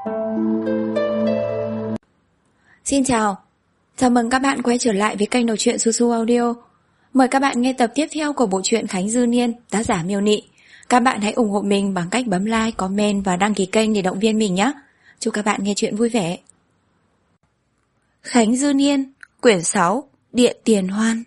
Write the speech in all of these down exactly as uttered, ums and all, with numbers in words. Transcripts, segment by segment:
Xin chào, chào mừng các bạn quay trở lại với kênh đọc truyện Su Su Audio. Mời các bạn nghe tập tiếp theo của bộ truyện Khánh Dư Niên, tác giả Miêu Nị. Các bạn hãy ủng hộ mình bằng cách bấm like, comment và đăng ký kênh để động viên mình nhé. Chúc các bạn nghe truyện vui vẻ. Khánh Dư Niên, quyển sáu, Điện Tiền Hoan.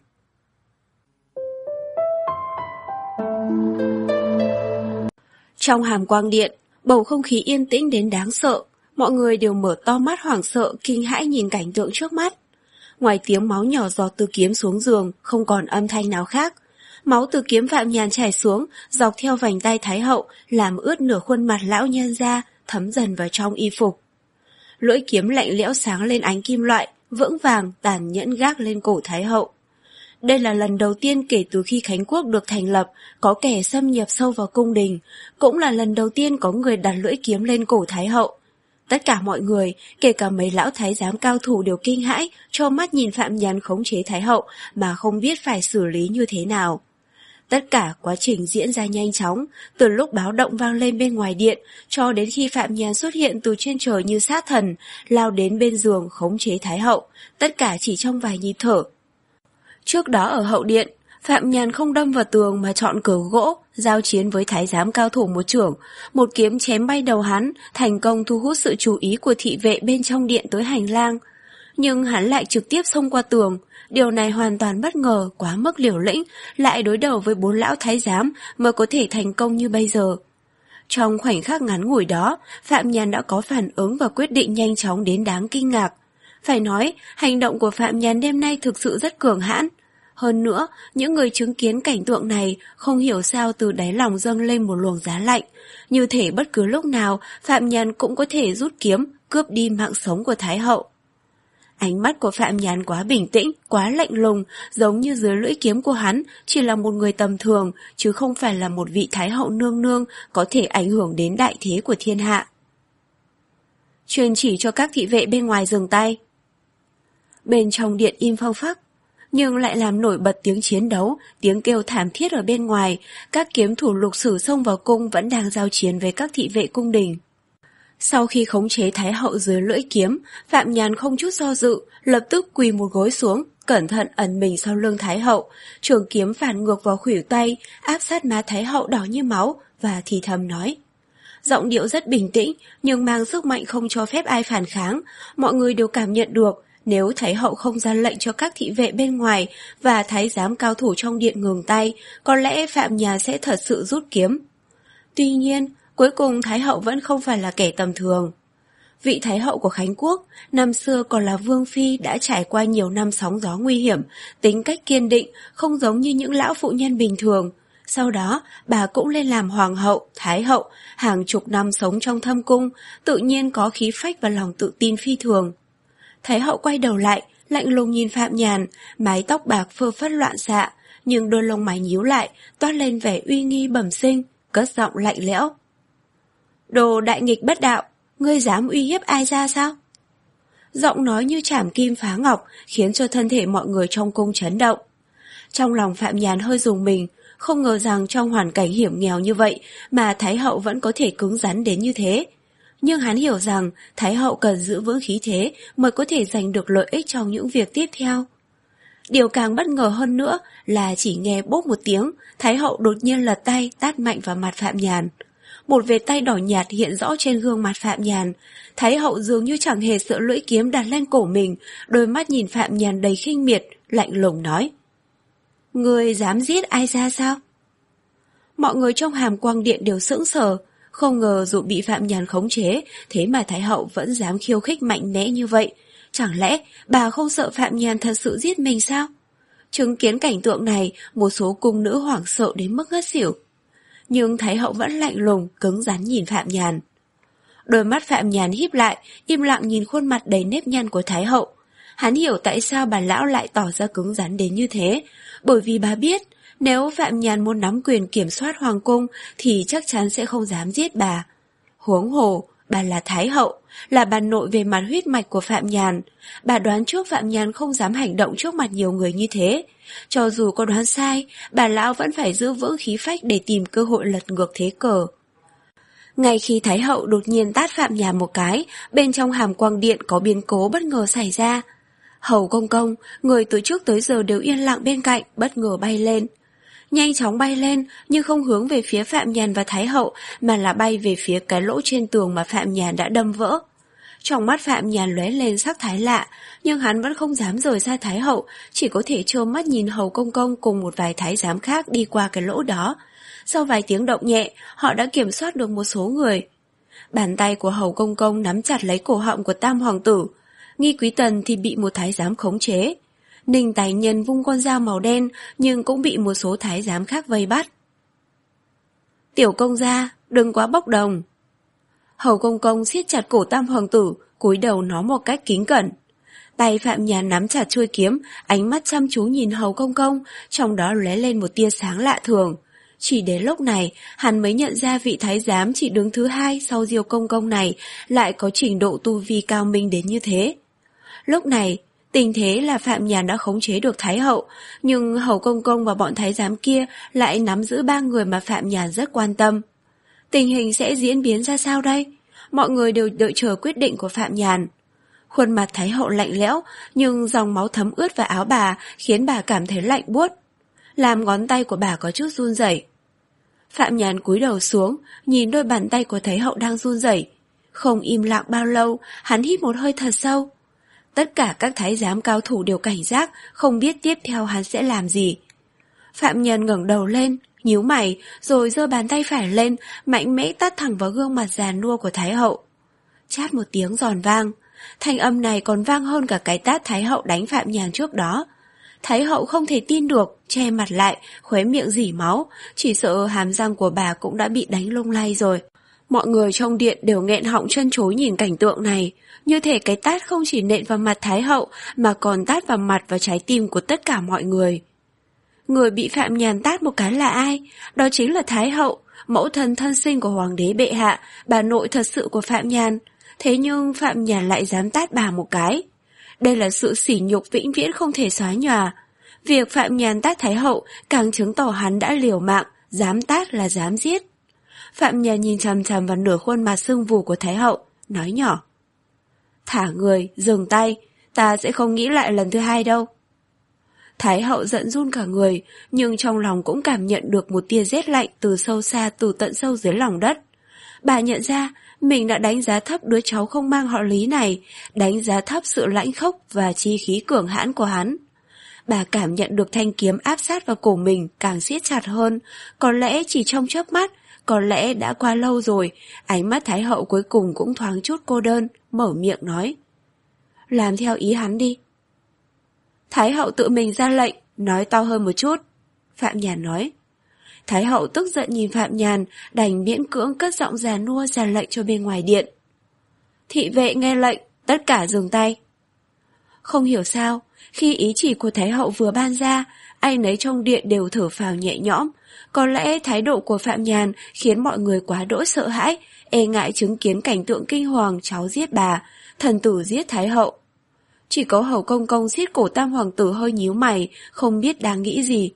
Trong hàm quang điện, bầu không khí yên tĩnh đến đáng sợ. Mọi người đều mở to mắt hoảng sợ, kinh hãi nhìn cảnh tượng trước mắt. Ngoài tiếng máu nhỏ giọt từ kiếm xuống giường, không còn âm thanh nào khác. Máu từ kiếm Phạm Nhàn chảy xuống, dọc theo vành tay Thái hậu, làm ướt nửa khuôn mặt lão nhân ra, thấm dần vào trong y phục. Lưỡi kiếm lạnh lẽo sáng lên ánh kim loại, vững vàng, tàn nhẫn gác lên cổ Thái hậu. Đây là lần đầu tiên kể từ khi Khánh Quốc được thành lập, có kẻ xâm nhập sâu vào cung đình, cũng là lần đầu tiên có người đặt lưỡi kiếm lên cổ Thái hậu. Tất cả mọi người, kể cả mấy lão thái giám cao thủ đều kinh hãi, cho mắt nhìn Phạm Nhàn khống chế Thái hậu mà không biết phải xử lý như thế nào. Tất cả quá trình diễn ra nhanh chóng, từ lúc báo động vang lên bên ngoài điện, cho đến khi Phạm Nhàn xuất hiện từ trên trời như sát thần, lao đến bên giường khống chế Thái hậu, tất cả chỉ trong vài nhịp thở. Trước đó ở hậu điện, Phạm Nhàn không đâm vào tường mà chọn cửa gỗ, giao chiến với thái giám cao thủ một chưởng, một kiếm chém bay đầu hắn, thành công thu hút sự chú ý của thị vệ bên trong điện tới hành lang. Nhưng hắn lại trực tiếp xông qua tường, điều này hoàn toàn bất ngờ, quá mức liều lĩnh, lại đối đầu với bốn lão thái giám mới có thể thành công như bây giờ. Trong khoảnh khắc ngắn ngủi đó, Phạm Nhàn đã có phản ứng và quyết định nhanh chóng đến đáng kinh ngạc. Phải nói, hành động của Phạm Nhàn đêm nay thực sự rất cường hãn. Hơn nữa, những người chứng kiến cảnh tượng này không hiểu sao từ đáy lòng dâng lên một luồng giá lạnh. Như thể bất cứ lúc nào, Phạm Nhàn cũng có thể rút kiếm, cướp đi mạng sống của Thái hậu. Ánh mắt của Phạm Nhàn quá bình tĩnh, quá lạnh lùng, giống như dưới lưỡi kiếm của hắn chỉ là một người tầm thường, chứ không phải là một vị Thái hậu nương nương có thể ảnh hưởng đến đại thế của thiên hạ. Truyền chỉ cho các thị vệ bên ngoài dừng tay. Bên trong điện im phăng phắc, nhưng lại làm nổi bật tiếng chiến đấu, tiếng kêu thảm thiết ở bên ngoài. Các kiếm thủ lục sử xông vào cung vẫn đang giao chiến với các thị vệ cung đình. Sau khi khống chế Thái hậu dưới lưỡi kiếm, Phạm Nhàn không chút do dự, lập tức quỳ một gối xuống, cẩn thận ẩn mình sau lưng Thái hậu, trường kiếm phản ngược vào khuỷu tay, áp sát má Thái hậu đỏ như máu và thì thầm nói. Giọng điệu rất bình tĩnh, nhưng mang sức mạnh không cho phép ai phản kháng. Mọi người đều cảm nhận được, nếu Thái hậu không ra lệnh cho các thị vệ bên ngoài và thái giám cao thủ trong điện ngừng tay, có lẽ Phạm Nhàn sẽ thật sự rút kiếm. Tuy nhiên, cuối cùng Thái hậu vẫn không phải là kẻ tầm thường. Vị Thái hậu của Khánh Quốc, năm xưa còn là vương phi, đã trải qua nhiều năm sóng gió nguy hiểm, tính cách kiên định, không giống như những lão phụ nhân bình thường. Sau đó, bà cũng lên làm hoàng hậu, thái hậu, hàng chục năm sống trong thâm cung, tự nhiên có khí phách và lòng tự tin phi thường. Thái hậu quay đầu lại, lạnh lùng nhìn Phạm Nhàn, mái tóc bạc phơ phất loạn xạ, nhưng đôi lông mày nhíu lại, toát lên vẻ uy nghi bẩm sinh, cất giọng lạnh lẽo. Đồ đại nghịch bất đạo, ngươi dám uy hiếp ai ra sao? Giọng nói như chảm kim phá ngọc, khiến cho thân thể mọi người trong cung chấn động. Trong lòng Phạm Nhàn hơi rùng mình, không ngờ rằng trong hoàn cảnh hiểm nghèo như vậy mà Thái hậu vẫn có thể cứng rắn đến như thế. Nhưng hắn hiểu rằng Thái hậu cần giữ vững khí thế mới có thể giành được lợi ích trong những việc tiếp theo. Điều càng bất ngờ hơn nữa là chỉ nghe bốp một tiếng, Thái hậu đột nhiên lật tay tát mạnh vào mặt Phạm Nhàn. Một vệt tay đỏ nhạt hiện rõ trên gương mặt Phạm Nhàn. Thái hậu dường như chẳng hề sợ lưỡi kiếm đặt lên cổ mình, đôi mắt nhìn Phạm Nhàn đầy khinh miệt, lạnh lùng nói. Ngươi dám giết ai ra sao? Mọi người trong hàm quang điện đều sững sờ, không ngờ dù bị Phạm Nhàn khống chế, thế mà Thái hậu vẫn dám khiêu khích mạnh mẽ như vậy. Chẳng lẽ bà không sợ Phạm Nhàn thật sự giết mình sao? Chứng kiến cảnh tượng này, một số cung nữ hoảng sợ đến mức ngất xỉu. Nhưng Thái hậu vẫn lạnh lùng, cứng rắn nhìn Phạm Nhàn. Đôi mắt Phạm Nhàn híp lại, im lặng nhìn khuôn mặt đầy nếp nhăn của Thái hậu. Hắn hiểu tại sao bà lão lại tỏ ra cứng rắn đến như thế, bởi vì bà biết, nếu Phạm Nhàn muốn nắm quyền kiểm soát hoàng cung thì chắc chắn sẽ không dám giết bà. Huống hồ, bà là Thái hậu, là bà nội về mặt huyết mạch của Phạm Nhàn. Bà đoán trước Phạm Nhàn không dám hành động trước mặt nhiều người như thế. Cho dù có đoán sai, bà lão vẫn phải giữ vững khí phách để tìm cơ hội lật ngược thế cờ. Ngay khi Thái hậu đột nhiên tát Phạm Nhàn một cái, bên trong Hàm Quang Điện có biến cố bất ngờ xảy ra. Hầu công công, người từ trước tới giờ đều yên lặng bên cạnh, bất ngờ bay lên. Nhanh chóng bay lên, nhưng không hướng về phía Phạm Nhàn và Thái hậu, mà là bay về phía cái lỗ trên tường mà Phạm Nhàn đã đâm vỡ. Trong mắt Phạm Nhàn lóe lên sắc thái lạ, nhưng hắn vẫn không dám rời xa Thái hậu, chỉ có thể trơ mắt nhìn Hầu công công cùng một vài thái giám khác đi qua cái lỗ đó. Sau vài tiếng động nhẹ, họ đã kiểm soát được một số người. Bàn tay của Hầu công công nắm chặt lấy cổ họng của Tam hoàng tử. Nghi Quý Tần thì bị một thái giám khống chế. Ninh Tài Nhân vung con dao màu đen, nhưng cũng bị một số thái giám khác vây bắt. Tiểu công gia, đừng quá bốc đồng. Hầu công công siết chặt cổ Tam hoàng tử, cúi đầu nói một cách kính cẩn. Tay Phạm Nhàn nắm chặt chuôi kiếm, ánh mắt chăm chú nhìn Hầu công công, trong đó lóe lên một tia sáng lạ thường. Chỉ đến lúc này, hắn mới nhận ra vị thái giám chỉ đứng thứ hai sau Diêu công công này lại có trình độ tu vi cao minh đến như thế. Lúc này, tình thế là Phạm Nhàn đã khống chế được Thái hậu, nhưng Hầu công công và bọn thái giám kia lại nắm giữ ba người mà Phạm Nhàn rất quan tâm. Tình hình sẽ diễn biến ra sao đây? Mọi người đều đợi chờ quyết định của Phạm Nhàn. Khuôn mặt Thái hậu lạnh lẽo, nhưng dòng máu thấm ướt vào áo bà khiến bà cảm thấy lạnh buốt, làm ngón tay của bà có chút run rẩy. Phạm Nhàn cúi đầu xuống, nhìn đôi bàn tay của Thái hậu đang run rẩy. Không im lặng bao lâu, hắn hít một hơi thật sâu. Tất cả các thái giám cao thủ đều cảnh giác, không biết tiếp theo hắn sẽ làm gì. Phạm Nhàn ngẩng đầu lên, nhíu mày, rồi giơ bàn tay phải lên, mạnh mẽ tát thẳng vào gương mặt già nua của Thái hậu. Chát một tiếng giòn vang, thanh âm này còn vang hơn cả cái tát Thái hậu đánh Phạm Nhàn trước đó. Thái hậu không thể tin được, che mặt lại, khóe miệng rỉ máu, chỉ sợ hàm răng của bà cũng đã bị đánh lung lay rồi. Mọi người trong điện đều nghẹn họng chân chối nhìn cảnh tượng này, như thể cái tát không chỉ nện vào mặt Thái hậu mà còn tát vào mặt và trái tim của tất cả mọi người. Người bị Phạm Nhàn tát một cái là ai? Đó chính là Thái hậu, mẫu thân thân sinh của hoàng đế bệ hạ, bà nội thật sự của Phạm Nhàn. Thế nhưng Phạm Nhàn lại dám tát bà một cái. Đây là sự sỉ nhục vĩnh viễn không thể xóa nhòa. Việc Phạm Nhàn tát Thái hậu càng chứng tỏ hắn đã liều mạng, dám tát là dám giết. Phạm Nhàn nhìn chằm chằm vào nửa khuôn mặt sưng vù của Thái hậu, nói nhỏ. Thả người, dừng tay, ta sẽ không nghĩ lại lần thứ hai đâu. Thái hậu giận run cả người, nhưng trong lòng cũng cảm nhận được một tia rét lạnh từ sâu xa, từ tận sâu dưới lòng đất. Bà nhận ra mình đã đánh giá thấp đứa cháu không mang họ Lý này, đánh giá thấp sự lãnh khốc và chi khí cường hãn của hắn. Bà cảm nhận được thanh kiếm áp sát vào cổ mình càng siết chặt hơn, có lẽ chỉ trong chớp mắt, có lẽ đã qua lâu rồi, ánh mắt Thái hậu cuối cùng cũng thoáng chút cô đơn, mở miệng nói. Làm theo ý hắn đi. Thái hậu tự mình ra lệnh, nói to hơn một chút. Phạm Nhàn nói. Thái hậu tức giận nhìn Phạm Nhàn, đành miễn cưỡng cất giọng già nua ra lệnh cho bên ngoài điện. Thị vệ nghe lệnh, tất cả dừng tay. Không hiểu sao, khi ý chỉ của Thái hậu vừa ban ra, ai nấy trong điện đều thở phào nhẹ nhõm. Có lẽ thái độ của Phạm Nhàn khiến mọi người quá đỗi sợ hãi, e ngại chứng kiến cảnh tượng kinh hoàng cháu giết bà, thần tử giết Thái hậu. Chỉ có Hầu công công siết cổ Tam hoàng tử hơi nhíu mày, không biết đang nghĩ gì.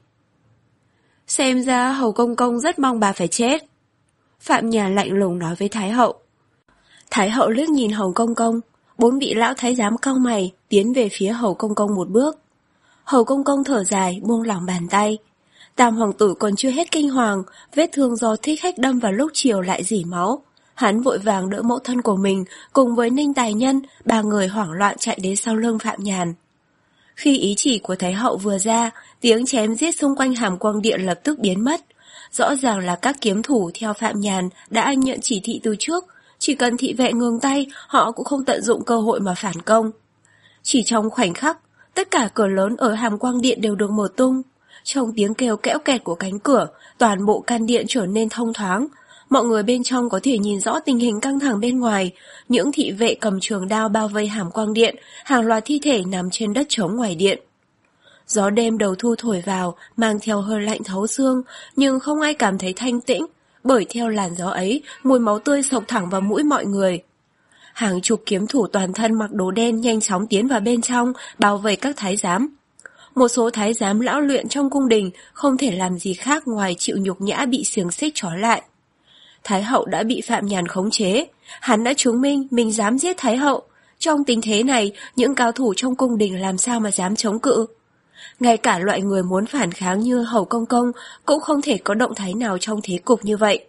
Xem ra Hầu công công rất mong bà phải chết. Phạm Nhàn lạnh lùng nói với Thái hậu. Thái hậu liếc nhìn Hầu công công, bốn vị lão thái giám cau mày, tiến về phía Hầu công công một bước. Hầu công công thở dài, buông lỏng bàn tay. Tam hoàng tử còn chưa hết kinh hoàng, vết thương do thích khách đâm vào lúc chiều lại rỉ máu. Hắn vội vàng đỡ mẫu thân của mình, cùng với Ninh Tài Nhân, ba người hoảng loạn chạy đến sau lưng Phạm Nhàn. Khi ý chỉ của Thái hậu vừa ra, tiếng chém giết xung quanh Hàm Quang Điện lập tức biến mất. Rõ ràng là các kiếm thủ theo Phạm Nhàn đã nhận chỉ thị từ trước, chỉ cần thị vệ ngừng tay, họ cũng không tận dụng cơ hội mà phản công. Chỉ trong khoảnh khắc, tất cả cửa lớn ở Hàm Quang Điện đều được mở tung. Trong tiếng kêu kẽo kẹt của cánh cửa, toàn bộ căn điện trở nên thông thoáng. Mọi người bên trong có thể nhìn rõ tình hình căng thẳng bên ngoài. Những thị vệ cầm trường đao bao vây Hàm Quang Điện, hàng loạt thi thể nằm trên đất trống ngoài điện. Gió đêm đầu thu thổi vào, mang theo hơi lạnh thấu xương, nhưng không ai cảm thấy thanh tĩnh, bởi theo làn gió ấy, mùi máu tươi xộc thẳng vào mũi mọi người. Hàng chục kiếm thủ toàn thân mặc đồ đen nhanh chóng tiến vào bên trong, bao vây các thái giám. Một số thái giám lão luyện trong cung đình không thể làm gì khác ngoài chịu nhục nhã bị xiềng xích trói lại. Thái hậu đã bị Phạm Nhàn khống chế. Hắn đã chứng minh mình dám giết Thái hậu. Trong tình thế này, những cao thủ trong cung đình làm sao mà dám chống cự? Ngay cả loại người muốn phản kháng như Hầu Công Công cũng không thể có động thái nào trong thế cục như vậy.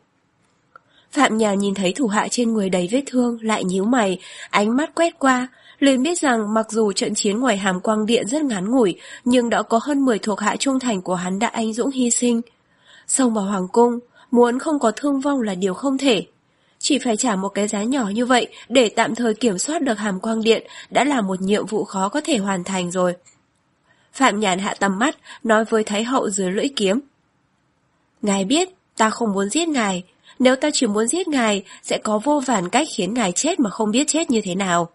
Phạm Nhàn nhìn thấy thủ hạ trên người đầy vết thương, lại nhíu mày, ánh mắt quét qua, liền biết rằng mặc dù trận chiến ngoài Hàm Quang Điện rất ngắn ngủi, nhưng đã có hơn mười thuộc hạ trung thành của hắn đã anh dũng hy sinh. Xông vào hoàng cung, muốn không có thương vong là điều không thể. Chỉ phải trả một cái giá nhỏ như vậy để tạm thời kiểm soát được Hàm Quang Điện đã là một nhiệm vụ khó có thể hoàn thành rồi. Phạm Nhàn hạ tầm mắt, nói với Thái hậu dưới lưỡi kiếm. Ngài biết, ta không muốn giết ngài. Nếu ta chỉ muốn giết ngài, sẽ có vô vàn cách khiến ngài chết mà không biết chết như thế nào.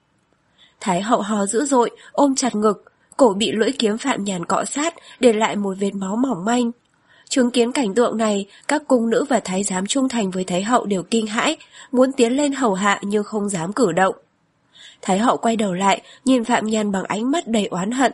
Thái hậu hò dữ dội, ôm chặt ngực, cổ bị lưỡi kiếm Phạm Nhàn cọ sát, để lại một vệt máu mỏng manh. Chứng kiến cảnh tượng này, các cung nữ và thái giám trung thành với Thái hậu đều kinh hãi, muốn tiến lên hầu hạ nhưng không dám cử động. Thái hậu quay đầu lại, nhìn Phạm Nhàn bằng ánh mắt đầy oán hận.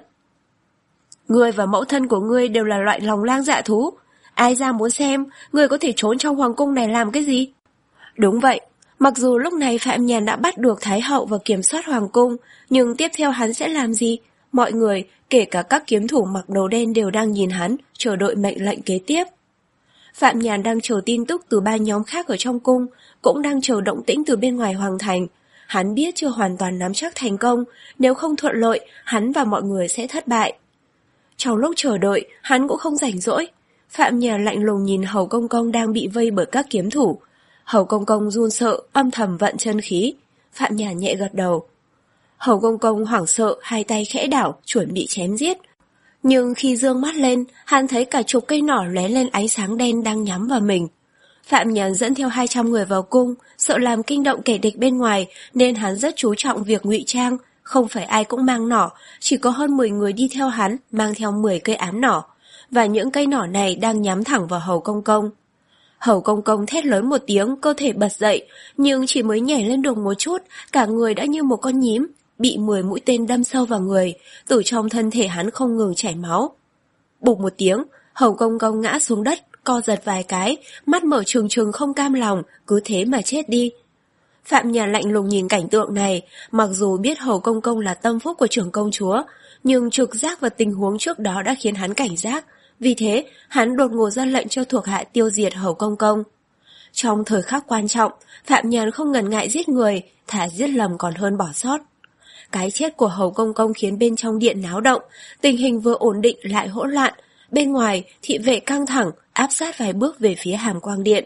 Ngươi và mẫu thân của ngươi đều là loại lòng lang dạ thú. Ai ra muốn xem, ngươi có thể trốn trong hoàng cung này làm cái gì? Đúng vậy, mặc dù lúc này Phạm Nhàn đã bắt được Thái hậu và kiểm soát hoàng cung, nhưng tiếp theo hắn sẽ làm gì? Mọi người, kể cả các kiếm thủ mặc đồ đen đều đang nhìn hắn, chờ đợi mệnh lệnh kế tiếp. Phạm Nhàn đang chờ tin tức từ ba nhóm khác ở trong cung, cũng đang chờ động tĩnh từ bên ngoài hoàng thành. Hắn biết chưa hoàn toàn nắm chắc thành công, nếu không thuận lợi, hắn và mọi người sẽ thất bại. Trong lúc chờ đợi, hắn cũng không rảnh rỗi. Phạm Nhàn lạnh lùng nhìn Hầu Công Công đang bị vây bởi các kiếm thủ. Hầu Công Công run sợ, âm thầm vận chân khí. Phạm Nhàn nhẹ gật đầu. Hầu Công Công hoảng sợ, hai tay khẽ đảo, chuẩn bị chém giết. Nhưng khi dương mắt lên, hắn thấy cả chục cây nỏ lóe lên ánh sáng đen đang nhắm vào mình. Phạm Nhàn dẫn theo hai trăm người vào cung, sợ làm kinh động kẻ địch bên ngoài, nên hắn rất chú trọng việc ngụy trang. Không phải ai cũng mang nỏ, chỉ có hơn mười người đi theo hắn, mang theo mười cây ám nỏ. Và những cây nỏ này đang nhắm thẳng vào Hầu Công Công. Hầu Công Công thét lớn một tiếng, cơ thể bật dậy, nhưng chỉ mới nhảy lên được một chút, cả người đã như một con nhím, bị mười mũi tên đâm sâu vào người, từ trong thân thể hắn không ngừng chảy máu. Bụp một tiếng, Hầu Công Công ngã xuống đất, co giật vài cái, mắt mở trừng trừng không cam lòng, cứ thế mà chết đi. Phạm Nhàn lạnh lùng nhìn cảnh tượng này, mặc dù biết Hầu Công Công là tâm phúc của trưởng công chúa, nhưng trực giác và tình huống trước đó đã khiến hắn cảnh giác, vì thế hắn đột ngột ra lệnh cho thuộc hạ tiêu diệt Hầu Công Công. Trong thời khắc quan trọng, Phạm Nhàn không ngần ngại giết người, thà giết lầm còn hơn bỏ sót. Cái chết của Hầu Công Công khiến bên trong điện náo động, tình hình vừa ổn định lại hỗn loạn, bên ngoài thị vệ căng thẳng, áp sát vài bước về phía Hàm Quang Điện.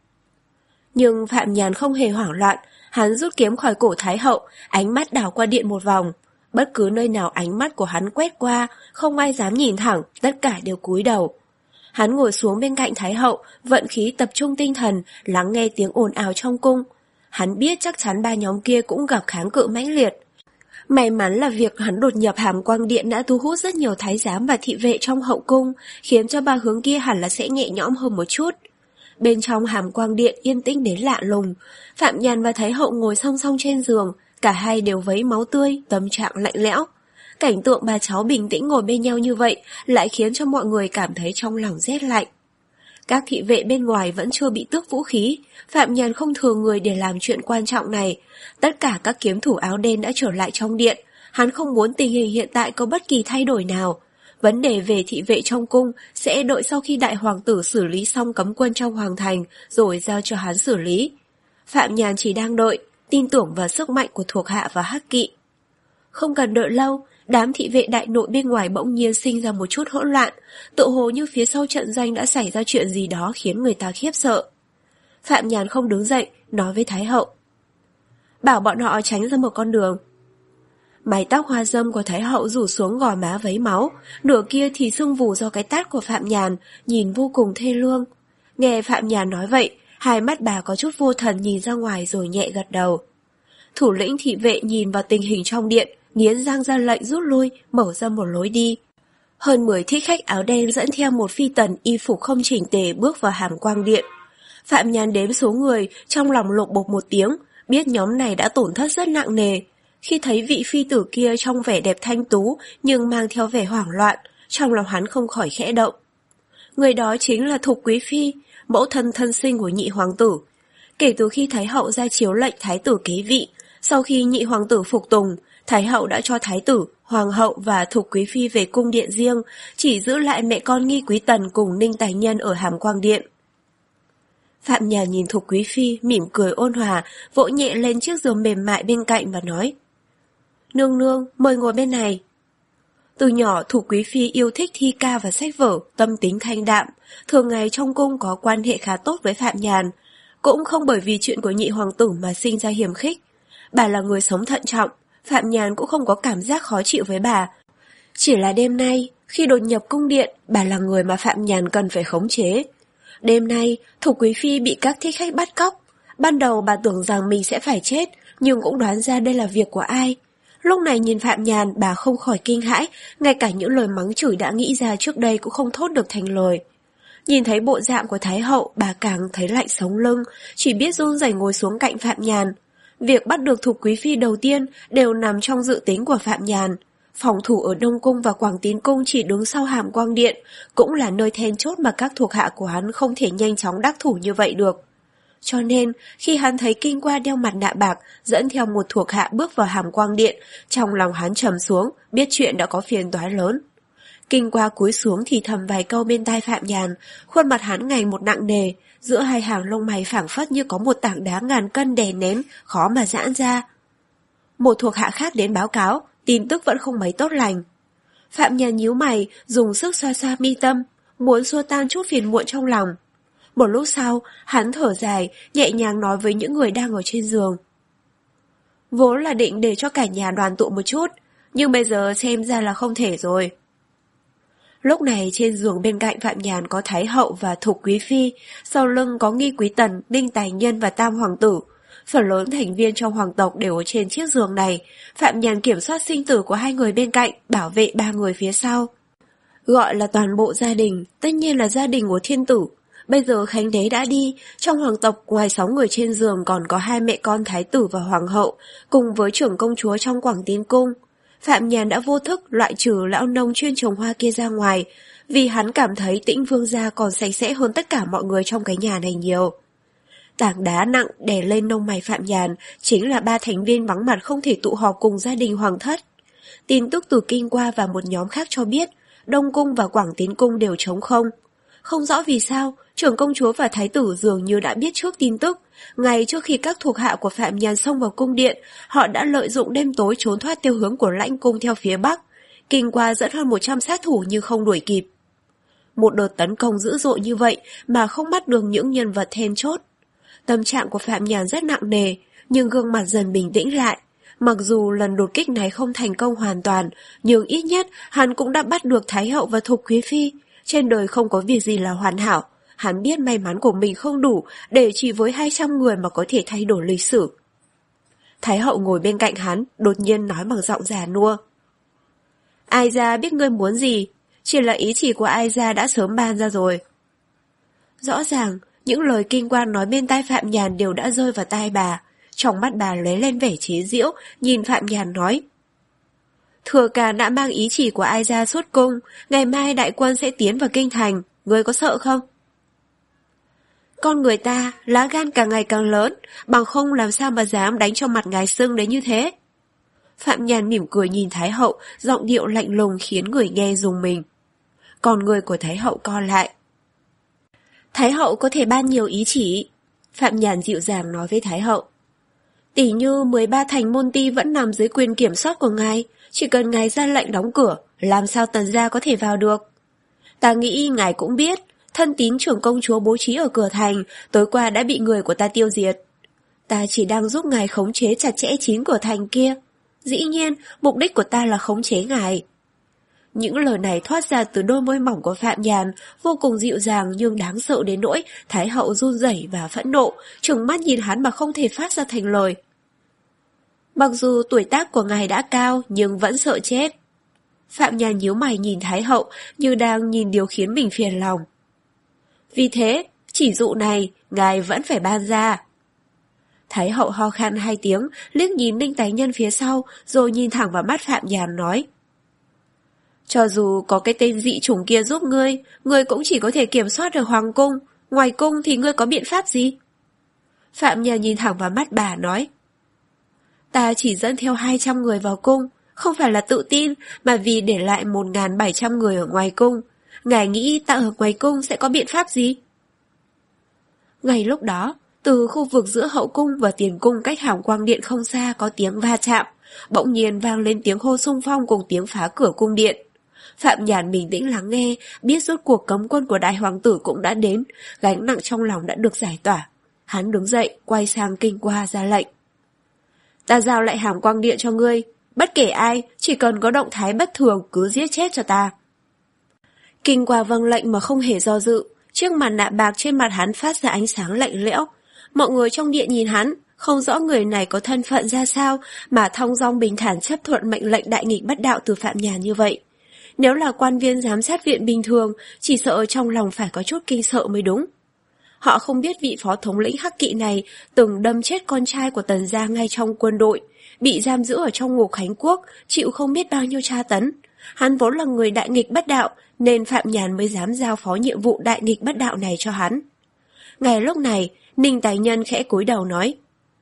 Nhưng Phạm Nhàn không hề hoảng loạn, hắn rút kiếm khỏi cổ Thái hậu, ánh mắt đảo qua điện một vòng. Bất cứ nơi nào ánh mắt của hắn quét qua, không ai dám nhìn thẳng, tất cả đều cúi đầu. Hắn ngồi xuống bên cạnh Thái hậu, vận khí tập trung tinh thần, lắng nghe tiếng ồn ào trong cung. Hắn biết chắc chắn ba nhóm kia cũng gặp kháng cự mãnh liệt. May mắn là việc hắn đột nhập Hàm Quang Điện đã thu hút rất nhiều thái giám và thị vệ trong hậu cung, khiến cho ba hướng kia hẳn là sẽ nhẹ nhõm hơn một chút. Bên trong Hàm Quang Điện yên tĩnh đến lạ lùng, Phạm Nhàn và Thái hậu ngồi song song trên giường, cả hai đều vấy máu tươi, tâm trạng lạnh lẽo. Cảnh tượng ba cháu bình tĩnh ngồi bên nhau như vậy lại khiến cho mọi người cảm thấy trong lòng rét lạnh. Các thị vệ bên ngoài vẫn chưa bị tước vũ khí, Phạm Nhàn không thừa người để làm chuyện quan trọng này. Tất cả các kiếm thủ áo đen đã trở lại trong điện, hắn không muốn tình hình hiện tại có bất kỳ thay đổi nào. Vấn đề về thị vệ trong cung sẽ đợi sau khi đại hoàng tử xử lý xong cấm quân trong hoàng thành rồi giao cho hắn xử lý. Phạm Nhàn chỉ đang đợi, tin tưởng vào sức mạnh của thuộc hạ và hắc kỵ. Không cần đợi lâu, đám thị vệ đại nội bên ngoài bỗng nhiên sinh ra một chút hỗn loạn, tự hồ như phía sau trận doanh đã xảy ra chuyện gì đó khiến người ta khiếp sợ. Phạm Nhàn không đứng dậy, nói với Thái hậu. Bảo bọn họ tránh ra một con đường. Mái tóc hoa râm của Thái hậu rủ xuống gò má vấy máu, nửa kia thì sưng vù do cái tát của Phạm Nhàn, nhìn vô cùng thê lương. Nghe Phạm Nhàn nói vậy, hai mắt bà có chút vô thần nhìn ra ngoài rồi nhẹ gật đầu. Thủ lĩnh thị vệ nhìn vào tình hình trong điện, nghiến răng ra lệnh rút lui, mở ra một lối đi. Hơn mười thích khách áo đen dẫn theo một phi tần y phục không chỉnh tề bước vào Hàm Quang Điện. Phạm Nhàn đếm số người, trong lòng lột bột một tiếng, biết nhóm này đã tổn thất rất nặng nề. Khi thấy vị phi tử kia trong vẻ đẹp thanh tú nhưng mang theo vẻ hoảng loạn, trong lòng hắn không khỏi khẽ động. Người đó chính là Thục Quý Phi, mẫu thân thân sinh của nhị hoàng tử. Kể từ khi Thái hậu ra chiếu lệnh thái tử kế vị, sau khi nhị hoàng tử phục tùng, Thái hậu đã cho thái tử, hoàng hậu và Thục quý phi về cung điện riêng, chỉ giữ lại mẹ con Nghi Quý Tần cùng Ninh Tài Nhân ở Hàm Quang Điện. Phạm Nhàn nhìn Thục quý phi mỉm cười ôn hòa, vỗ nhẹ lên chiếc giường mềm mại bên cạnh và nói: "Nương nương, mời ngồi bên này." Từ nhỏ Thục quý phi yêu thích thi ca và sách vở, tâm tính thanh đạm, thường ngày trong cung có quan hệ khá tốt với Phạm Nhàn, cũng không bởi vì chuyện của nhị hoàng tử mà sinh ra hiềm khích. Bà là người sống thận trọng, Phạm Nhàn cũng không có cảm giác khó chịu với bà. Chỉ là đêm nay, khi đột nhập cung điện, bà là người mà Phạm Nhàn cần phải khống chế. Đêm nay, Thục quý phi bị các thích khách bắt cóc. Ban đầu bà tưởng rằng mình sẽ phải chết, nhưng cũng đoán ra đây là việc của ai. Lúc này nhìn Phạm Nhàn, bà không khỏi kinh hãi, ngay cả những lời mắng chửi đã nghĩ ra trước đây cũng không thốt được thành lời. Nhìn thấy bộ dạng của Thái hậu, bà càng thấy lạnh sống lưng, chỉ biết run rẩy ngồi xuống cạnh Phạm Nhàn. Việc bắt được Thục quý phi đầu tiên đều nằm trong dự tính của Phạm Nhàn. Phòng thủ ở Đông Cung và Quảng Tín Cung chỉ đứng sau Hàm Quang Điện, cũng là nơi then chốt mà các thuộc hạ của hắn không thể nhanh chóng đắc thủ như vậy được. Cho nên, khi hắn thấy Kinh Qua đeo mặt nạ bạc, dẫn theo một thuộc hạ bước vào Hàm Quang Điện, trong lòng hắn trầm xuống, biết chuyện đã có phiền toái lớn. Kinh Qua cúi xuống thì thầm vài câu bên tai Phạm Nhàn, khuôn mặt hắn ngày một nặng nề, giữa hai hàng lông mày phảng phất như có một tảng đá ngàn cân đè nén, khó mà giãn ra. Một thuộc hạ khác đến báo cáo, tin tức vẫn không mấy tốt lành. Phạm Nhàn nhíu mày, dùng sức xoa xoa mi tâm, muốn xua tan chút phiền muộn trong lòng. Một lúc sau, hắn thở dài, nhẹ nhàng nói với những người đang ở trên giường: "Vốn là định để cho cả nhà đoàn tụ một chút, nhưng bây giờ xem ra là không thể rồi." Lúc này trên giường bên cạnh Phạm Nhàn có Thái hậu và Thục quý phi, sau lưng có Nghi Quý Tần, Ninh Tài Nhân và Tam hoàng tử. Phần lớn thành viên trong hoàng tộc đều ở trên chiếc giường này. Phạm Nhàn kiểm soát sinh tử của hai người bên cạnh, bảo vệ ba người phía sau. Gọi là toàn bộ gia đình, tất nhiên là gia đình của thiên tử. Bây giờ Khánh Đế đã đi, trong hoàng tộc ngoài sáu người trên giường còn có hai mẹ con thái tử và hoàng hậu, cùng với trưởng công chúa trong Quảng Tín Cung. Phạm Nhàn đã vô thức loại trừ lão nông chuyên trồng hoa kia ra ngoài, vì hắn cảm thấy Tĩnh Vương gia còn sạch sẽ hơn tất cả mọi người trong cái nhà này nhiều. Tảng đá nặng đè lên lông mày Phạm Nhàn chính là ba thành viên vắng mặt không thể tụ họp cùng gia đình hoàng thất. Tin tức từ Kinh Qua và một nhóm khác cho biết, Đông Cung và Quảng Tín Cung đều trống không. Không rõ vì sao, trưởng công chúa và thái tử dường như đã biết trước tin tức. Ngay trước khi các thuộc hạ của Phạm Nhàn xông vào cung điện, họ đã lợi dụng đêm tối trốn thoát theo hướng của lãnh cung theo phía bắc. Kinh Qua dẫn hơn một trăm sát thủ nhưng không đuổi kịp. Một đợt tấn công dữ dội như vậy mà không bắt được những nhân vật then chốt. Tâm trạng của Phạm Nhàn rất nặng nề, nhưng gương mặt dần bình tĩnh lại. Mặc dù lần đột kích này không thành công hoàn toàn, nhưng ít nhất hắn cũng đã bắt được Thái hậu và Thục quý phi. Trên đời không có việc gì là hoàn hảo. Hắn biết may mắn của mình không đủ để chỉ với hai trăm người mà có thể thay đổi lịch sử. Thái hậu ngồi bên cạnh hắn, đột nhiên nói bằng giọng già nua: "Ai gia biết ngươi muốn gì, chỉ là ý chỉ của ai gia đã sớm ban ra rồi." Rõ ràng, những lời Kinh Quan nói bên tai Phạm Nhàn đều đã rơi vào tai bà. Trong mắt bà lấy lên vẻ chế giễu, nhìn Phạm Nhàn nói: "Thừa Càn đã mang ý chỉ của ai gia xuất cung, ngày mai đại quân sẽ tiến vào kinh thành, ngươi có sợ không?" "Con người ta, lá gan càng ngày càng lớn, bằng không làm sao mà dám đánh cho mặt ngài sưng đến như thế." Phạm Nhàn mỉm cười nhìn Thái hậu, giọng điệu lạnh lùng khiến người nghe rùng mình. Còn người của Thái hậu co lại. "Thái hậu có thể ban nhiều ý chỉ." Phạm Nhàn dịu dàng nói với Thái hậu: "Tỷ như mười ba thành môn ti vẫn nằm dưới quyền kiểm soát của ngài, chỉ cần ngài ra lệnh đóng cửa, làm sao Tần gia có thể vào được? Ta nghĩ ngài cũng biết, thân tín trưởng công chúa bố trí ở cửa thành, tối qua đã bị người của ta tiêu diệt. Ta chỉ đang giúp ngài khống chế chặt chẽ chín cửa thành kia. Dĩ nhiên, mục đích của ta là khống chế ngài." Những lời này thoát ra từ đôi môi mỏng của Phạm Nhàn, vô cùng dịu dàng nhưng đáng sợ đến nỗi Thái hậu run rẩy và phẫn nộ, trừng mắt nhìn hắn mà không thể phát ra thành lời. "Mặc dù tuổi tác của ngài đã cao nhưng vẫn sợ chết." Phạm Nhàn nhíu mày nhìn Thái hậu như đang nhìn điều khiến mình phiền lòng. "Vì thế, chỉ dụ này, ngài vẫn phải ban ra." Thái hậu ho khan hai tiếng, liếc nhìn Ninh Tài Nhân phía sau, rồi nhìn thẳng vào mắt Phạm Nhàn nói: "Cho dù có cái tên dị chủng kia giúp ngươi, ngươi cũng chỉ có thể kiểm soát được hoàng cung, Ngoài cung thì ngươi có biện pháp gì? Phạm Nhàn nhìn thẳng vào mắt bà nói. Ta chỉ dẫn theo hai trăm người vào cung, không phải là tự tin, mà vì để lại một nghìn bảy trăm người ở ngoài cung. Ngài nghĩ ta ở ngoài cung sẽ có biện pháp gì? Ngay lúc đó, từ khu vực giữa hậu cung và tiền cung cách Hàm Quang Điện không xa có tiếng va chạm, bỗng nhiên vang lên tiếng hô xung phong cùng tiếng phá cửa cung điện. Phạm Nhàn bình tĩnh lắng nghe, biết rốt cuộc cấm quân của đại hoàng tử cũng đã đến, gánh nặng trong lòng đã được giải tỏa. Hắn đứng dậy, quay sang Kinh Qua ra lệnh. Ta giao lại Hàm Quang Điện cho ngươi, bất kể ai, chỉ cần có động thái bất thường cứ giết chết cho ta. Kinh Qua vâng lệnh mà không hề do dự, chiếc mặt nạ bạc trên mặt hắn phát ra ánh sáng lạnh lẽo. Mọi người trong điện nhìn hắn, không rõ người này có thân phận ra sao mà thong dong bình thản chấp thuận mệnh lệnh đại nghịch bất đạo từ Phạm Nhàn như vậy. Nếu là quan viên giám sát viện bình thường, chỉ sợ trong lòng phải có chút kinh sợ mới đúng. Họ không biết vị phó thống lĩnh Hắc Kỵ này từng đâm chết con trai của Tần gia ngay trong quân đội, bị giam giữ ở trong ngục Khánh Quốc, chịu không biết bao nhiêu tra tấn. Hắn vốn là người đại nghịch bất đạo, nên Phạm Nhàn mới dám giao phó nhiệm vụ đại nghịch bất đạo này cho hắn. Ngay lúc này, Ninh Tài Nhân khẽ cúi đầu nói.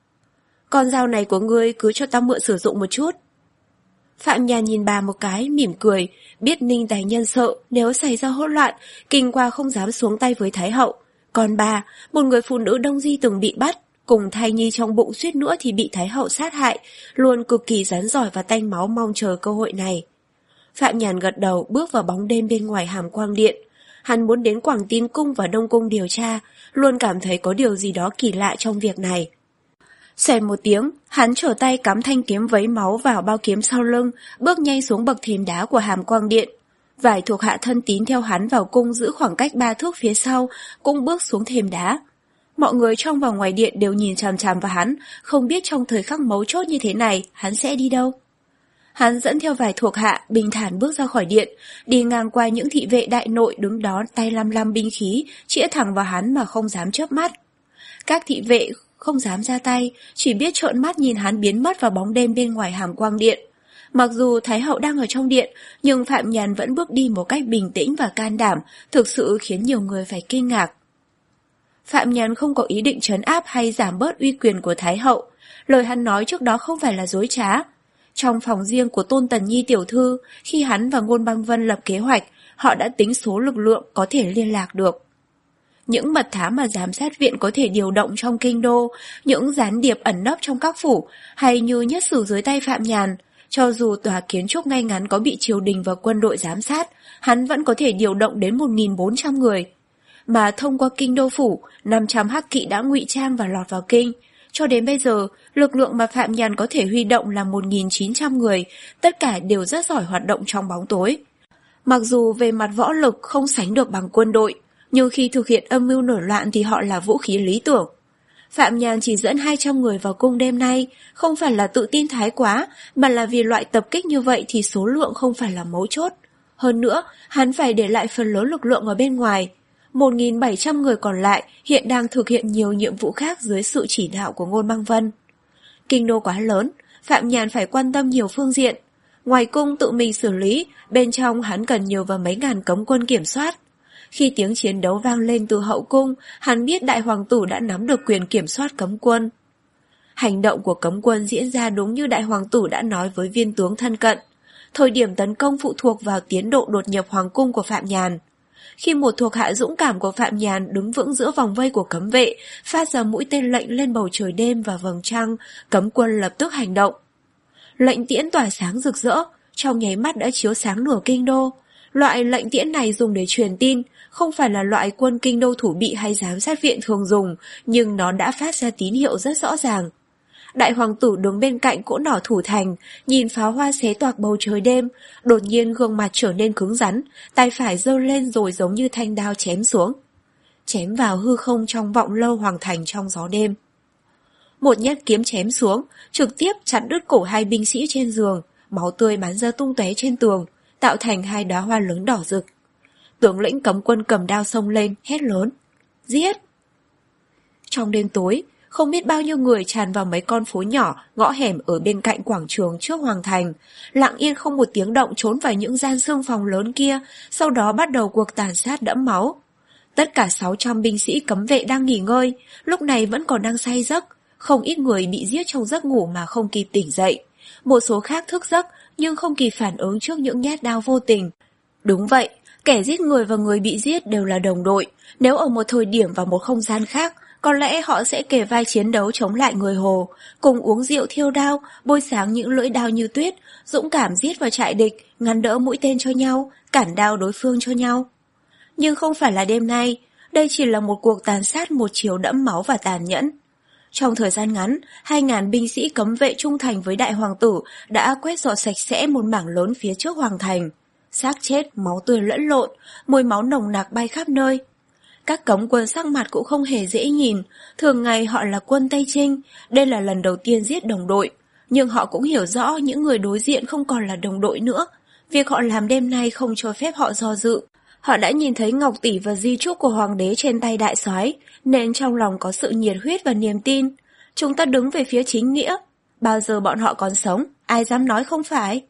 Con dao này của ngươi cứ cho ta mượn sử dụng một chút. Phạm Nhàn nhìn bà một cái, mỉm cười, biết Ninh Tài Nhân sợ nếu xảy ra hỗn loạn, Kinh Qua không dám xuống tay với Thái hậu. Còn bà, một người phụ nữ Đông Di từng bị bắt, cùng thai nhi trong bụng suýt nữa thì bị Thái hậu sát hại, luôn cực kỳ rắn giỏi và tanh máu mong chờ cơ hội này. Phạm Nhàn gật đầu bước vào bóng đêm bên ngoài Hàm Quang Điện. Hắn muốn đến Quảng Tín Cung và Đông Cung điều tra, luôn cảm thấy có điều gì đó kỳ lạ trong việc này. Xèn một tiếng, hắn trở tay cắm thanh kiếm vấy máu vào bao kiếm sau lưng, bước nhanh xuống bậc thềm đá của Hàm Quang Điện. Vài thuộc hạ thân tín theo hắn vào cung giữ khoảng cách ba thước phía sau, cũng bước xuống thềm đá. Mọi người trong và ngoài điện đều nhìn chằm chằm vào hắn, không biết trong thời khắc mấu chốt như thế này, hắn sẽ đi đâu. Hắn dẫn theo vài thuộc hạ, bình thản bước ra khỏi điện, đi ngang qua những thị vệ đại nội đứng đó tay lăm lăm binh khí, chĩa thẳng vào hắn mà không dám chớp mắt. Các thị vệ không dám ra tay, chỉ biết trợn mắt nhìn hắn biến mất vào bóng đêm bên ngoài Hàm Quang Điện. Mặc dù Thái hậu đang ở trong điện, nhưng Phạm Nhàn vẫn bước đi một cách bình tĩnh và can đảm, thực sự khiến nhiều người phải kinh ngạc. Phạm Nhàn không có ý định trấn áp hay giảm bớt uy quyền của Thái hậu, lời hắn nói trước đó không phải là dối trá. Trong phòng riêng của Tôn Tần Nhi tiểu thư, khi hắn và Ngôn Băng Vân lập kế hoạch, họ đã tính số lực lượng có thể liên lạc được. Những mật thám mà giám sát viện có thể điều động trong kinh đô, những gián điệp ẩn nấp trong các phủ, hay như nhất sử dưới tay Phạm Nhàn, cho dù tòa kiến trúc ngay ngắn có bị triều đình và quân đội giám sát, hắn vẫn có thể điều động đến một nghìn bốn trăm người. Mà thông qua kinh đô phủ, năm trăm hắc kỵ đã ngụy trang và lọt vào kinh. Cho đến bây giờ, lực lượng mà Phạm Nhàn có thể huy động là một nghìn chín trăm người, tất cả đều rất giỏi hoạt động trong bóng tối. Mặc dù về mặt võ lực không sánh được bằng quân đội, nhưng khi thực hiện âm mưu nổi loạn thì họ là vũ khí lý tưởng. Phạm Nhàn chỉ dẫn hai trăm người vào cung đêm nay, không phải là tự tin thái quá, mà là vì loại tập kích như vậy thì số lượng không phải là mấu chốt. Hơn nữa, hắn phải để lại phần lớn lực lượng ở bên ngoài. một nghìn bảy trăm người còn lại hiện đang thực hiện nhiều nhiệm vụ khác dưới sự chỉ đạo của Ngôn Băng Vân. Kinh đô quá lớn, Phạm Nhàn phải quan tâm nhiều phương diện. Ngoài cung tự mình xử lý, bên trong hắn cần nhiều vào mấy ngàn cấm quân kiểm soát. Khi tiếng chiến đấu vang lên từ hậu cung, hắn biết đại hoàng tử đã nắm được quyền kiểm soát cấm quân. Hành động của cấm quân diễn ra đúng như đại hoàng tử đã nói với viên tướng thân cận. Thời điểm tấn công phụ thuộc vào tiến độ đột nhập hoàng cung của Phạm Nhàn. Khi một thuộc hạ dũng cảm của Phạm Nhàn đứng vững giữa vòng vây của cấm vệ, phát ra mũi tên lệnh lên bầu trời đêm và vầng trăng, cấm quân lập tức hành động. Lệnh tiễn tỏa sáng rực rỡ, trong nháy mắt đã chiếu sáng nửa kinh đô. Loại lệnh tiễn này dùng để truyền tin, không phải là loại quân kinh đô thủ bị hay giám sát viện thường dùng, nhưng nó đã phát ra tín hiệu rất rõ ràng. Đại hoàng tử đứng bên cạnh cỗ nỏ thủ thành, nhìn pháo hoa xé toạc bầu trời đêm, đột nhiên gương mặt trở nên cứng rắn, tay phải giơ lên rồi giống như thanh đao chém xuống. Chém vào hư không trong vọng lâu hoàng thành trong gió đêm. Một nhát kiếm chém xuống, trực tiếp chặt đứt cổ hai binh sĩ trên giường, máu tươi bắn ra tung tóe trên tường, tạo thành hai đóa hoa lớn đỏ rực. Tướng lĩnh cấm quân cầm đao xông lên, hét lớn. Giết! Trong đêm tối, không biết bao nhiêu người tràn vào mấy con phố nhỏ, ngõ hẻm ở bên cạnh quảng trường trước hoàng thành, lặng yên không một tiếng động trốn vào những gian xương phòng lớn kia, sau đó bắt đầu cuộc tàn sát đẫm máu. Tất cả sáu trăm binh sĩ cấm vệ đang nghỉ ngơi, lúc này vẫn còn đang say giấc. Không ít người bị giết trong giấc ngủ mà không kịp tỉnh dậy. Một số khác thức giấc nhưng không kịp phản ứng trước những nhát đao vô tình. Đúng vậy, kẻ giết người và người bị giết đều là đồng đội. Nếu ở một thời điểm và một không gian khác, có lẽ họ sẽ kề vai chiến đấu chống lại người Hồ, cùng uống rượu thiêu đao, bôi sáng những lưỡi đao như tuyết, dũng cảm giết vào trại địch, ngăn đỡ mũi tên cho nhau, cản đao đối phương cho nhau. Nhưng không phải là đêm nay, đây chỉ là một cuộc tàn sát một chiều đẫm máu và tàn nhẫn. Trong thời gian ngắn, hai ngàn binh sĩ cấm vệ trung thành với đại hoàng tử đã quét dọn sạch sẽ một mảng lớn phía trước hoàng thành. Xác chết, máu tươi lẫn lộn, mùi máu nồng nặc bay khắp nơi. Các cấm quân sắc mặt cũng không hề dễ nhìn, thường ngày họ là quân Tây Trinh, đây là lần đầu tiên giết đồng đội. Nhưng họ cũng hiểu rõ những người đối diện không còn là đồng đội nữa. Việc họ làm đêm nay không cho phép họ do dự. Họ đã nhìn thấy ngọc tỷ và di chúc của hoàng đế trên tay đại soái, nên trong lòng có sự nhiệt huyết và niềm tin. Chúng ta đứng về phía chính nghĩa. Bao giờ bọn họ còn sống, ai dám nói không phải?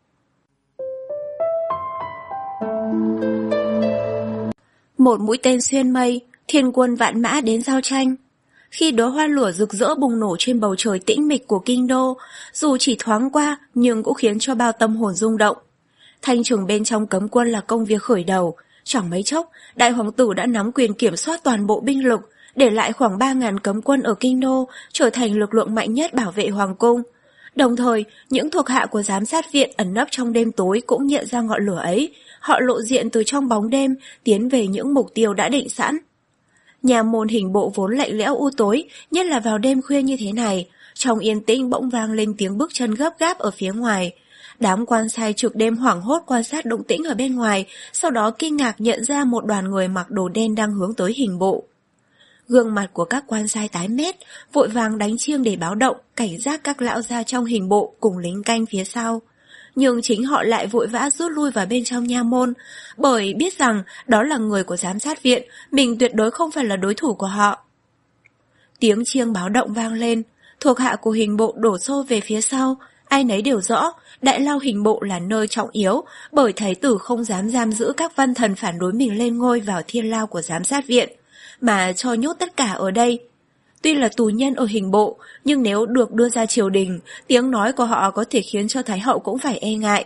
Một mũi tên xuyên mây, thiên quân vạn mã đến giao tranh. Khi đóa hoa lửa rực rỡ bùng nổ trên bầu trời tĩnh mịch của kinh đô, dù chỉ thoáng qua nhưng cũng khiến cho bao tâm hồn rung động. Thanh trừng bên trong cấm quân là công việc khởi đầu. Chẳng mấy chốc, đại hoàng tử đã nắm quyền kiểm soát toàn bộ binh lực, để lại khoảng ba ngàn cấm quân ở kinh đô, trở thành lực lượng mạnh nhất bảo vệ hoàng cung. Đồng thời, những thuộc hạ của giám sát viện ẩn nấp trong đêm tối cũng nhận ra ngọn lửa ấy. Họ lộ diện từ trong bóng đêm, tiến về những mục tiêu đã định sẵn. Nhà môn hình bộ vốn lạnh lẽo u tối, nhất là vào đêm khuya như thế này. Trong yên tĩnh bỗng vang lên tiếng bước chân gấp gáp ở phía ngoài. Đám quan sai trực đêm hoảng hốt quan sát động tĩnh ở bên ngoài, sau đó kinh ngạc nhận ra một đoàn người mặc đồ đen đang hướng tới hình bộ. Gương mặt của các quan sai tái mét, vội vàng đánh chiêng để báo động, cảnh giác các lão gia trong hình bộ cùng lính canh phía sau. Nhưng chính họ lại vội vã rút lui vào bên trong nha môn, bởi biết rằng đó là người của giám sát viện, mình tuyệt đối không phải là đối thủ của họ. Tiếng chiêng báo động vang lên, thuộc hạ của hình bộ đổ xô về phía sau. Ai nấy đều rõ, đại lao hình bộ là nơi trọng yếu, bởi thái tử không dám giam giữ các văn thần phản đối mình lên ngôi vào thiên lao của giám sát viện, mà cho nhốt tất cả ở đây. Tuy là tù nhân ở hình bộ, nhưng nếu được đưa ra triều đình, tiếng nói của họ có thể khiến cho thái hậu cũng phải e ngại.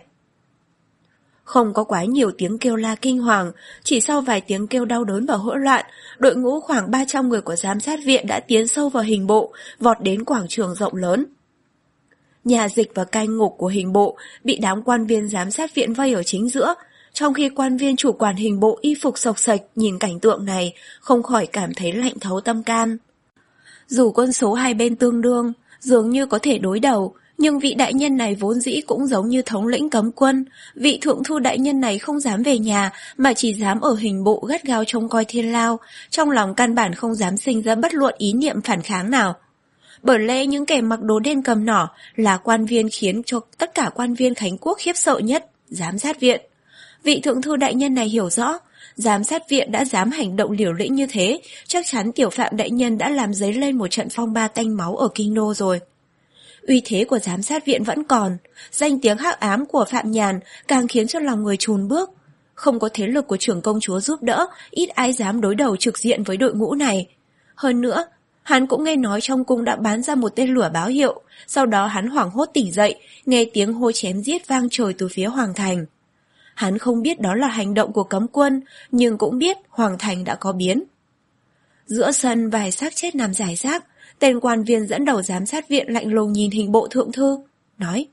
Không có quá nhiều tiếng kêu la kinh hoàng, chỉ sau vài tiếng kêu đau đớn và hỗn loạn, đội ngũ khoảng ba trăm người của giám sát viện đã tiến sâu vào hình bộ, vọt đến quảng trường rộng lớn. Nhà dịch và cai ngục của hình bộ bị đám quan viên giám sát viện vây ở chính giữa, trong khi quan viên chủ quản hình bộ y phục xộc xệch nhìn cảnh tượng này, không khỏi cảm thấy lạnh thấu tâm can. Dù quân số hai bên tương đương, dường như có thể đối đầu, nhưng vị đại nhân này vốn dĩ cũng giống như thống lĩnh cấm quân. Vị thượng thư đại nhân này không dám về nhà, mà chỉ dám ở hình bộ gắt gao trông coi thiên lao, trong lòng căn bản không dám sinh ra bất luận ý niệm phản kháng nào. Bởi lẽ những kẻ mặc đồ đen cầm nỏ là quan viên khiến cho tất cả quan viên Khánh Quốc khiếp sợ nhất, giám sát viện. Vị thượng thư đại nhân này hiểu rõ, giám sát viện đã dám hành động liều lĩnh như thế, chắc chắn tiểu phạm đại nhân đã làm dấy lên một trận phong ba tanh máu ở kinh đô rồi. Uy thế của giám sát viện vẫn còn, danh tiếng hắc ám của Phạm Nhàn càng khiến cho lòng người chùn bước. Không có thế lực của trưởng công chúa giúp đỡ, ít ai dám đối đầu trực diện với đội ngũ này. Hơn nữa, hắn cũng nghe nói trong cung đã bán ra một tên lửa báo hiệu, sau đó hắn hoảng hốt tỉnh dậy, nghe tiếng hô chém giết vang trời từ phía hoàng thành. Hắn không biết đó là hành động của cấm quân, nhưng cũng biết hoàng thành đã có biến. Giữa sân vài xác chết nằm rải rác, tên quan viên dẫn đầu giám sát viện lạnh lùng nhìn hình bộ thượng thư, nói: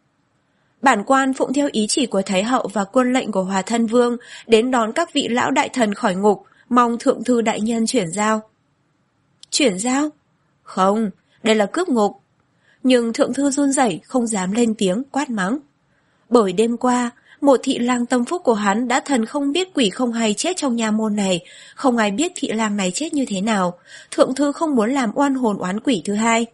Bản quan phụng theo ý chỉ của Thái hậu và quân lệnh của Hòa Thân Vương đến đón các vị lão đại thần khỏi ngục, mong thượng thư đại nhân chuyển giao. Chuyển giao? Không, đây là cướp ngục. Nhưng thượng thư run rẩy không dám lên tiếng quát mắng. Bởi đêm qua, một thị lang tâm phúc của hắn đã thần không biết quỷ không hay chết trong nha môn này, không ai biết thị lang này chết như thế nào. Thượng thư không muốn làm oan hồn oán quỷ thứ hai.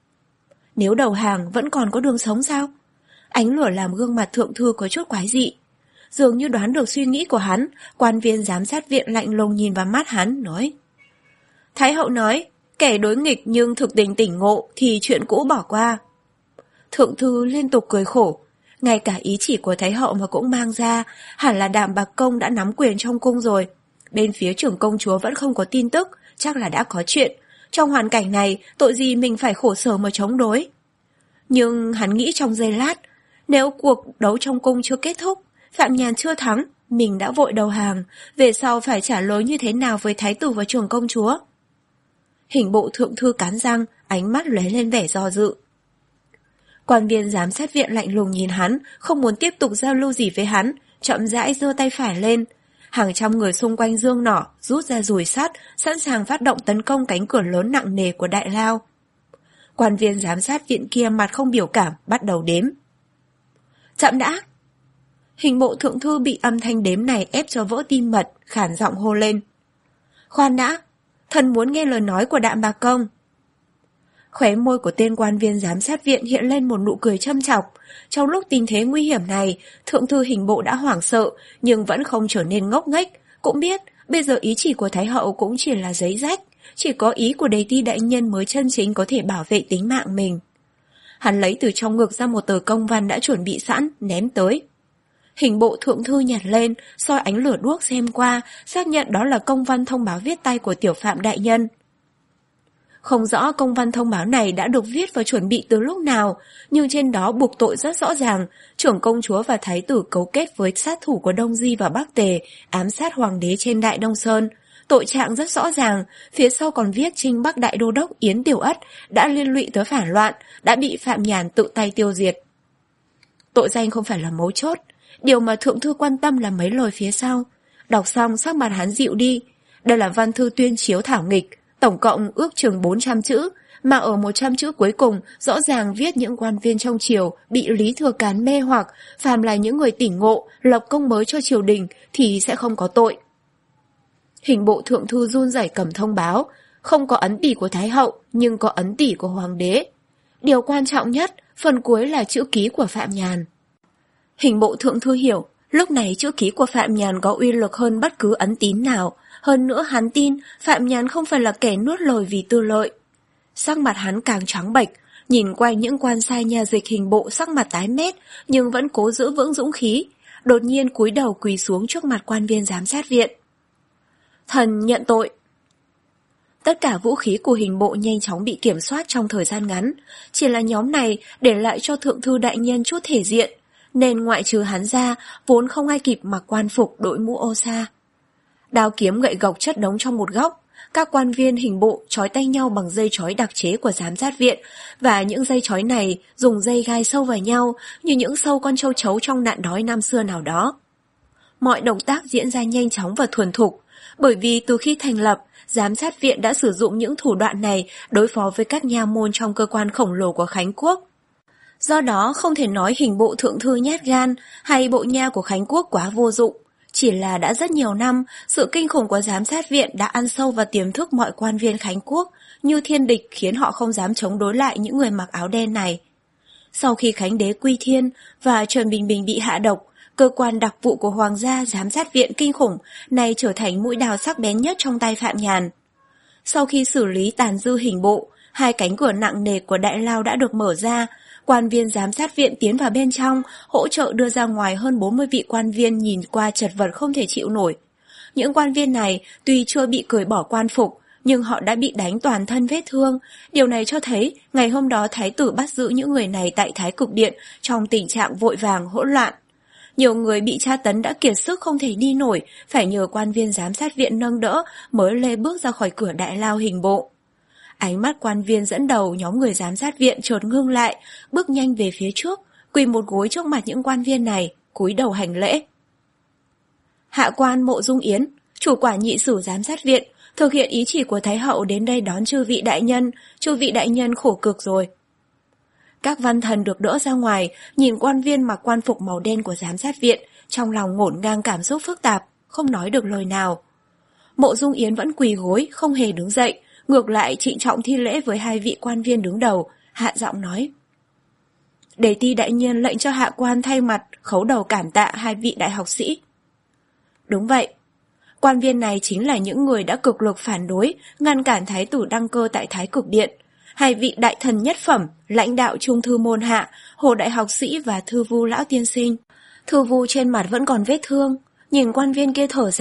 Nếu đầu hàng vẫn còn có đường sống sao? Ánh lửa làm gương mặt thượng thư có chút quái dị. Dường như đoán được suy nghĩ của hắn, quan viên giám sát viện lạnh lùng nhìn vào mắt hắn, nói: Thái hậu nói, kẻ đối nghịch nhưng thực tình tỉnh ngộ thì chuyện cũ bỏ qua. Thượng thư liên tục cười khổ. Ngay cả ý chỉ của Thái hậu mà cũng mang ra, hẳn là Đạm Bạc Công đã nắm quyền trong cung rồi. bên phía trưởng công chúa vẫn không có tin tức, chắc là đã có chuyện. Trong hoàn cảnh này, tội gì mình phải khổ sở mà chống đối. Nhưng hắn nghĩ trong giây lát, nếu cuộc đấu trong cung chưa kết thúc, Phạm Nhàn chưa thắng, mình đã vội đầu hàng, về sau phải trả lời như thế nào với thái tử và trưởng công chúa? Hình bộ thượng thư cắn răng, ánh mắt lóe lên vẻ do dự. Quan viên giám sát viện lạnh lùng nhìn hắn, không muốn tiếp tục giao lưu gì với hắn, chậm rãi giơ tay phải lên. Hàng trăm người xung quanh dương nỏ, rút ra dùi sắt, sẵn sàng phát động tấn công cánh cửa lớn nặng nề của đại lao. Quan viên giám sát viện kia mặt không biểu cảm, bắt đầu đếm. Chậm đã! Hình bộ thượng thư bị âm thanh đếm này ép cho vỡ tim mật, khản giọng hô lên. Khoan đã! Thần muốn nghe lời nói của Đạm Bạc Công. Khóe môi của tên quan viên giám sát viện hiện lên một nụ cười châm chọc. Trong lúc tình thế nguy hiểm này, thượng thư hình bộ đã hoảng sợ, nhưng vẫn không trở nên ngốc nghếch. Cũng biết, bây giờ ý chỉ của Thái hậu cũng chỉ là giấy rách. Chỉ có ý của Đề Ti đại nhân mới chân chính có thể bảo vệ tính mạng mình. Hắn lấy từ trong ngực ra một tờ công văn đã chuẩn bị sẵn, ném tới. Hình bộ thượng thư nhặt lên, soi ánh lửa đuốc xem qua, xác nhận đó là công văn thông báo viết tay của tiểu Phạm đại nhân. Không rõ công văn thông báo này đã được viết và chuẩn bị từ lúc nào, nhưng trên đó buộc tội rất rõ ràng, trưởng công chúa và thái tử cấu kết với sát thủ của Đông Di và Bắc Tề, ám sát hoàng đế trên Đại Đông Sơn. Tội trạng rất rõ ràng, phía sau còn viết Trinh Bắc Đại Đô Đốc Yến Tiểu Ất đã liên lụy tới phản loạn, đã bị Phạm Nhàn tự tay tiêu diệt. Tội danh không phải là mấu chốt, điều mà thượng thư quan tâm là mấy lời phía sau. Đọc xong sắc mặt hắn dịu đi, đây là văn thư tuyên chiếu thảo nghịch, tổng cộng ước chừng bốn trăm chữ, mà ở một trăm chữ cuối cùng rõ ràng viết những quan viên trong triều bị Lý Thừa Càn mê hoặc, phàm là những người tỉnh ngộ, lập công mới cho triều đình thì sẽ không có tội. Hình bộ thượng thư run rẩy cầm thông báo, không có ấn tỷ của Thái hậu nhưng có ấn tỷ của hoàng đế. Điều quan trọng nhất, phần cuối là chữ ký của Phạm Nhàn. Hình bộ thượng thư hiểu, lúc này chữ ký của Phạm Nhàn có uy lực hơn bất cứ ấn tín nào. Hơn nữa hắn tin Phạm Nhàn không phải là kẻ nuốt lời vì tư lợi. Sắc mặt hắn càng trắng bệch, nhìn quanh những quan sai nhà dịch hình bộ sắc mặt tái mét nhưng vẫn cố giữ vững dũng khí. Đột nhiên cúi đầu quỳ xuống trước mặt quan viên giám sát viện. Thần nhận tội. Tất cả vũ khí của hình bộ nhanh chóng bị kiểm soát trong thời gian ngắn. Chỉ là nhóm này để lại cho thượng thư đại nhân chút thể diện, nên ngoại trừ hắn ra, vốn không ai kịp mặc quan phục đội mũ ô sa. Đao kiếm gậy gộc chất đống trong một góc, các quan viên hình bộ trói tay nhau bằng dây trói đặc chế của giám sát viện, và những dây trói này dùng dây gai sâu vào nhau như những sâu con trâu chấu trong nạn đói năm xưa nào đó. Mọi động tác diễn ra nhanh chóng và thuần thục, bởi vì từ khi thành lập, giám sát viện đã sử dụng những thủ đoạn này đối phó với các nha môn trong cơ quan khổng lồ của Khánh Quốc. Do đó không thể nói hình bộ thượng thư nhát gan hay bộ nha của Khánh Quốc quá vô dụng. Chỉ là đã rất nhiều năm, sự kinh khủng của giám sát viện đã ăn sâu vào tiềm thức mọi quan viên Khánh Quốc, như thiên địch khiến họ không dám chống đối lại những người mặc áo đen này. Sau khi Khánh đế quy thiên và Trần Bình Bình bị hạ độc, cơ quan đặc vụ của Hoàng gia giám sát viện kinh khủng này trở thành mũi đào sắc bén nhất trong tay Phạm Nhàn. Sau khi xử lý tàn dư hình bộ, hai cánh cửa nặng nề của đại lao đã được mở ra. Quan viên giám sát viện tiến vào bên trong, hỗ trợ đưa ra ngoài hơn bốn mươi vị quan viên nhìn qua chật vật không thể chịu nổi. Những quan viên này tuy chưa bị cởi bỏ quan phục, nhưng họ đã bị đánh toàn thân vết thương. Điều này cho thấy ngày hôm đó thái tử bắt giữ những người này tại Thái Cực Điện trong tình trạng vội vàng hỗn loạn. Nhiều người bị tra tấn đã kiệt sức không thể đi nổi, phải nhờ quan viên giám sát viện nâng đỡ mới lê bước ra khỏi cửa đại lao hình bộ. Ánh mắt quan viên dẫn đầu nhóm người giám sát viện chợt ngưng lại, bước nhanh về phía trước, quỳ một gối trước mặt những quan viên này, cúi đầu hành lễ. Hạ quan Mộ Dung Yến, chủ quản nhị sử giám sát viện, thực hiện ý chỉ của Thái hậu đến đây đón chư vị đại nhân, chư vị đại nhân khổ cực rồi. Các văn thần được đỡ ra ngoài, nhìn quan viên mặc quan phục màu đen của giám sát viện, trong lòng ngổn ngang cảm xúc phức tạp, không nói được lời nào. Mộ Dung Yến vẫn quỳ gối, không hề đứng dậy, ngược lại trịnh trọng thi lễ với hai vị quan viên đứng đầu, hạ giọng nói. Đề Ti đại nhân lệnh cho hạ quan thay mặt khấu đầu cảm tạ hai vị đại học sĩ. Đúng vậy, quan viên này chính là những người đã cực lực phản đối, ngăn cản thái tử đăng cơ tại Thái Cực Điện. Hai vị đại thần nhất phẩm, lãnh đạo trung thư môn hạ, hồ đại học sĩ và thư vu lão tiên sinh. Thư vu trên mặt vẫn còn vết thương, nhìn quan viên kia thở dài,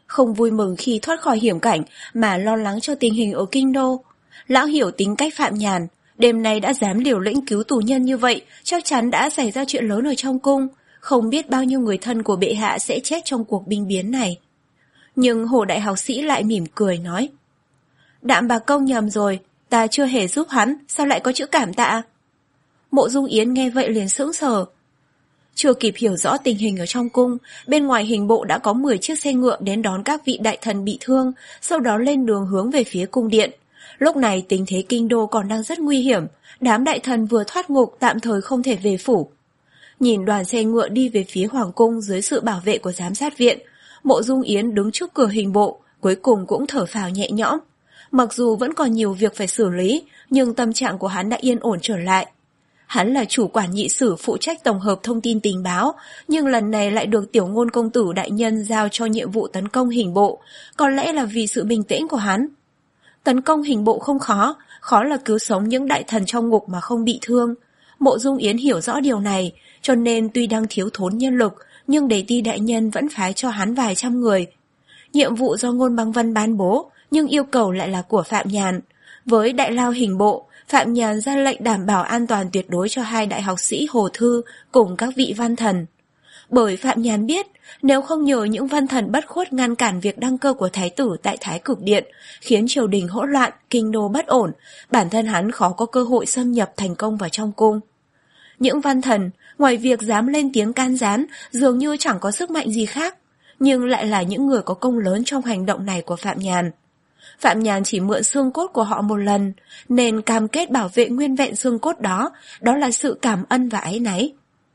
không vui mừng khi thoát khỏi hiểm cảnh mà lo lắng cho tình hình ở kinh đô. Lão hiểu tính cách Phạm Nhàn, đêm nay đã dám liều lĩnh cứu tù nhân như vậy, chắc chắn đã xảy ra chuyện lớn ở trong cung, không biết bao nhiêu người thân của bệ hạ sẽ chết trong cuộc binh biến này. Nhưng Hồ đại học sĩ lại mỉm cười nói: Đạm Bạc Công nhầm rồi, ta chưa hề giúp hắn, sao lại có chữ cảm tạ? Mộ Dung Yến nghe vậy liền sững sờ. Chưa kịp hiểu rõ tình hình ở trong cung, bên ngoài hình bộ đã có mười chiếc xe ngựa đến đón các vị đại thần bị thương, sau đó lên đường hướng về phía cung điện. Lúc này tình thế kinh đô còn đang rất nguy hiểm, đám đại thần vừa thoát ngục tạm thời không thể về phủ. Nhìn đoàn xe ngựa đi về phía hoàng cung dưới sự bảo vệ của giám sát viện, Mộ Dung Yến đứng trước cửa hình bộ, cuối cùng cũng thở phào nhẹ nhõm. Mặc dù vẫn còn nhiều việc phải xử lý, nhưng tâm trạng của hắn đã yên ổn trở lại. Hắn là chủ quản nhị sử phụ trách tổng hợp thông tin tình báo, nhưng lần này lại được Tiểu Ngôn công tử đại nhân giao cho nhiệm vụ tấn công hình bộ, có lẽ là vì sự bình tĩnh của hắn. Tấn công hình bộ không khó, khó là cứu sống những đại thần trong ngục mà không bị thương. Mộ Dung Yến hiểu rõ điều này, cho nên tuy đang thiếu thốn nhân lực, nhưng Đế ti đại nhân vẫn phái cho hắn vài trăm người. Nhiệm vụ do Ngôn Băng Vân ban bố, nhưng yêu cầu lại là của Phạm Nhàn. Với đại lao hình bộ, Phạm Nhàn ra lệnh đảm bảo an toàn tuyệt đối cho hai đại học sĩ Hồ Thư cùng các vị văn thần. Bởi Phạm Nhàn biết, nếu không nhờ những văn thần bất khuất ngăn cản việc đăng cơ của thái tử tại Thái Cực Điện, khiến triều đình hỗn loạn, kinh đô bất ổn, bản thân hắn khó có cơ hội xâm nhập thành công vào trong cung. Những văn thần, ngoài việc dám lên tiếng can gián, dường như chẳng có sức mạnh gì khác, nhưng lại là những người có công lớn trong hành động này của Phạm Nhàn. Phạm Nhàn chỉ mượn xương cốt của họ một lần, nên cam kết bảo vệ nguyên vẹn xương cốt đó, đó là sự cảm ân và áy náy.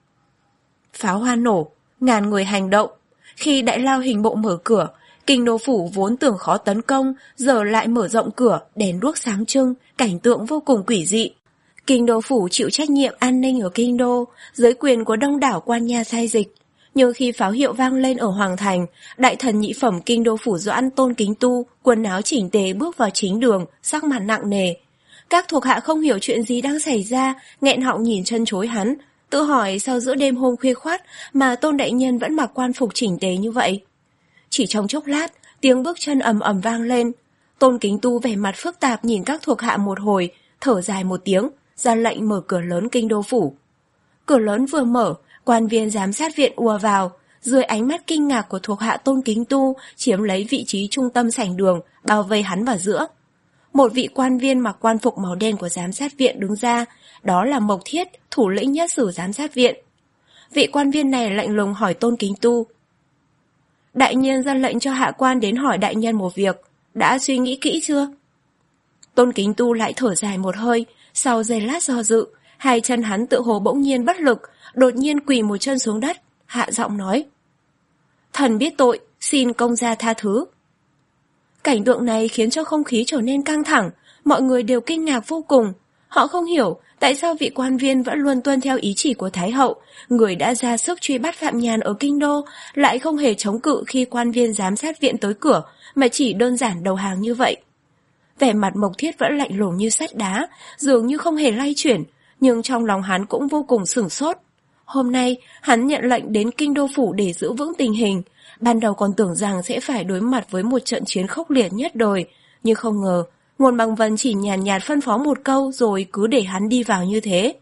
Pháo hoa nổ, ngàn người hành động. Khi đại lao hình bộ mở cửa, kinh đô phủ vốn tưởng khó tấn công, giờ lại mở rộng cửa, đèn đuốc sáng trưng, cảnh tượng vô cùng quỷ dị. Kinh đô phủ chịu trách nhiệm an ninh ở kinh đô, dưới quyền của đông đảo quan nha sai dịch. Nhưng khi pháo hiệu vang lên ở Hoàng Thành, đại thần nhị phẩm kinh đô phủ Doãn Tôn Kính Tu, quần áo chỉnh tề bước vào chính đường, sắc mặt nặng nề. Các thuộc hạ không hiểu chuyện gì đang xảy ra, nghẹn họng nhìn chân chối hắn, tự hỏi sao giữa đêm hôm khuya khoắt mà Tôn đại nhân vẫn mặc quan phục chỉnh tề như vậy. Chỉ trong chốc lát, tiếng bước chân ầm ầm vang lên. Tôn Kính Tu vẻ mặt phức tạp nhìn các thuộc hạ một hồi, thở dài một tiếng, ra lệnh mở cửa lớn kinh đô phủ. Cửa lớn vừa mở, quan viên giám sát viện ùa vào, dưới ánh mắt kinh ngạc của thuộc hạ Tôn Kính Tu chiếm lấy vị trí trung tâm sảnh đường, bao vây hắn vào giữa. Một vị quan viên mặc quan phục màu đen của giám sát viện đứng ra, đó là Mộc Thiết, thủ lĩnh nhất sử giám sát viện. Vị quan viên này lạnh lùng hỏi Tôn Kính Tu: Đại nhân ra lệnh cho hạ quan đến hỏi đại nhân một việc, đã suy nghĩ kỹ chưa? Tôn Kính Tu lại thở dài một hơi, sau giây lát do dự, hai chân hắn tự hồ bỗng nhiên bất lực, đột nhiên quỳ một chân xuống đất, hạ giọng nói: Thần biết tội, xin công gia tha thứ. Cảnh tượng này khiến cho không khí trở nên căng thẳng, mọi người đều kinh ngạc vô cùng. Họ không hiểu tại sao vị quan viên vẫn luôn tuân theo ý chỉ của Thái hậu, người đã ra sức truy bắt Phạm Nhàn ở kinh đô, lại không hề chống cự khi quan viên giám sát viện tới cửa, mà chỉ đơn giản đầu hàng như vậy. Vẻ mặt Mộc Thiết vẫn lạnh lùng như sắt đá, dường như không hề lay chuyển, nhưng trong lòng hắn cũng vô cùng sửng sốt. Hôm nay, hắn nhận lệnh đến kinh đô phủ để giữ vững tình hình. Ban đầu còn tưởng rằng sẽ phải đối mặt với một trận chiến khốc liệt nhất đời, nhưng không ngờ, Ngôn Băng Vân chỉ nhàn nhạt phân phó một câu rồi cứ để hắn đi vào như thế.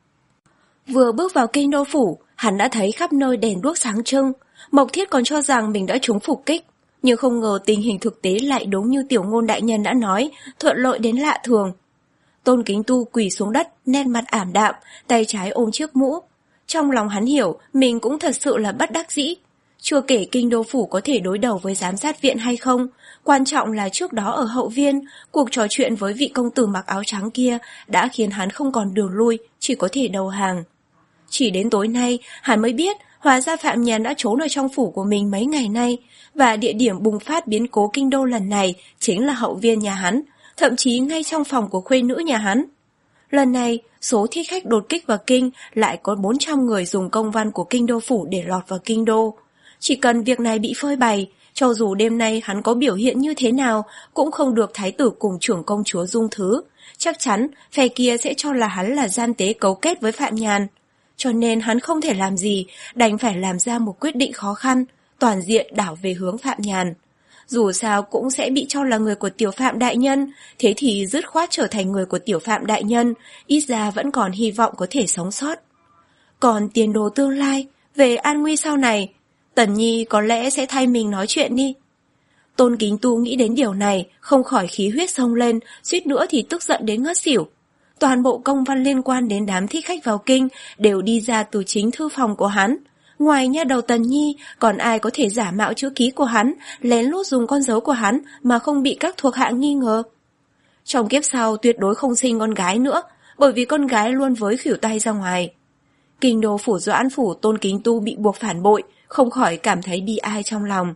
Vừa bước vào kinh đô phủ, hắn đã thấy khắp nơi đèn đuốc sáng trưng. Mộc Thiết còn cho rằng mình đã trúng phục kích, nhưng không ngờ tình hình thực tế lại đúng như Tiểu Ngôn đại nhân đã nói, thuận lợi đến lạ thường. Tôn Kính Tu quỳ xuống đất, nét mặt ảm đạm, tay trái ôm chiếc mũ. Trong lòng hắn hiểu, mình cũng thật sự là bất đắc dĩ. Chưa kể kinh đô phủ có thể đối đầu với giám sát viện hay không, quan trọng là trước đó ở hậu viên, cuộc trò chuyện với vị công tử mặc áo trắng kia đã khiến hắn không còn đường lui, chỉ có thể đầu hàng. Chỉ đến tối nay, hắn mới biết hóa ra Phạm Nhàn đã trốn ở trong phủ của mình mấy ngày nay, và địa điểm bùng phát biến cố kinh đô lần này chính là hậu viên nhà hắn, thậm chí ngay trong phòng của khuê nữ nhà hắn. Lần này, số thích khách đột kích vào kinh lại có bốn trăm người dùng công văn của kinh đô phủ để lọt vào kinh đô. Chỉ cần việc này bị phơi bày, cho dù đêm nay hắn có biểu hiện như thế nào, cũng không được thái tử cùng trưởng công chúa dung thứ. Chắc chắn, phe kia sẽ cho là hắn là gian tế cấu kết với Phạm Nhàn. Cho nên hắn không thể làm gì, đành phải làm ra một quyết định khó khăn, toàn diện đảo về hướng Phạm Nhàn. dù sao cũng sẽ bị cho là người của Tiểu Phạm đại nhân, thế thì dứt khoát trở thành người của Tiểu Phạm đại nhân, ít ra vẫn còn hy vọng có thể sống sót. Còn tiền đồ tương lai, về an nguy sau này, Tần Nhi có lẽ sẽ thay mình nói chuyện đi. Tôn Kính Tu nghĩ đến điều này, không khỏi khí huyết xông lên, suýt nữa thì tức giận đến ngất xỉu. Toàn bộ công văn liên quan đến đám thích khách vào kinh đều đi ra từ chính thư phòng của hắn. Ngoài nha đầu Tần Nhi, còn ai có thể giả mạo chữ ký của hắn, lén lút dùng con dấu của hắn mà không bị các thuộc hạ nghi ngờ. Trong kiếp sau tuyệt đối không sinh con gái nữa, bởi vì con gái luôn với khỉu tay ra ngoài. Kinh đô phủ Doãn phủ Tôn Kính Tu bị buộc phản bội, không khỏi cảm thấy bi ai trong lòng.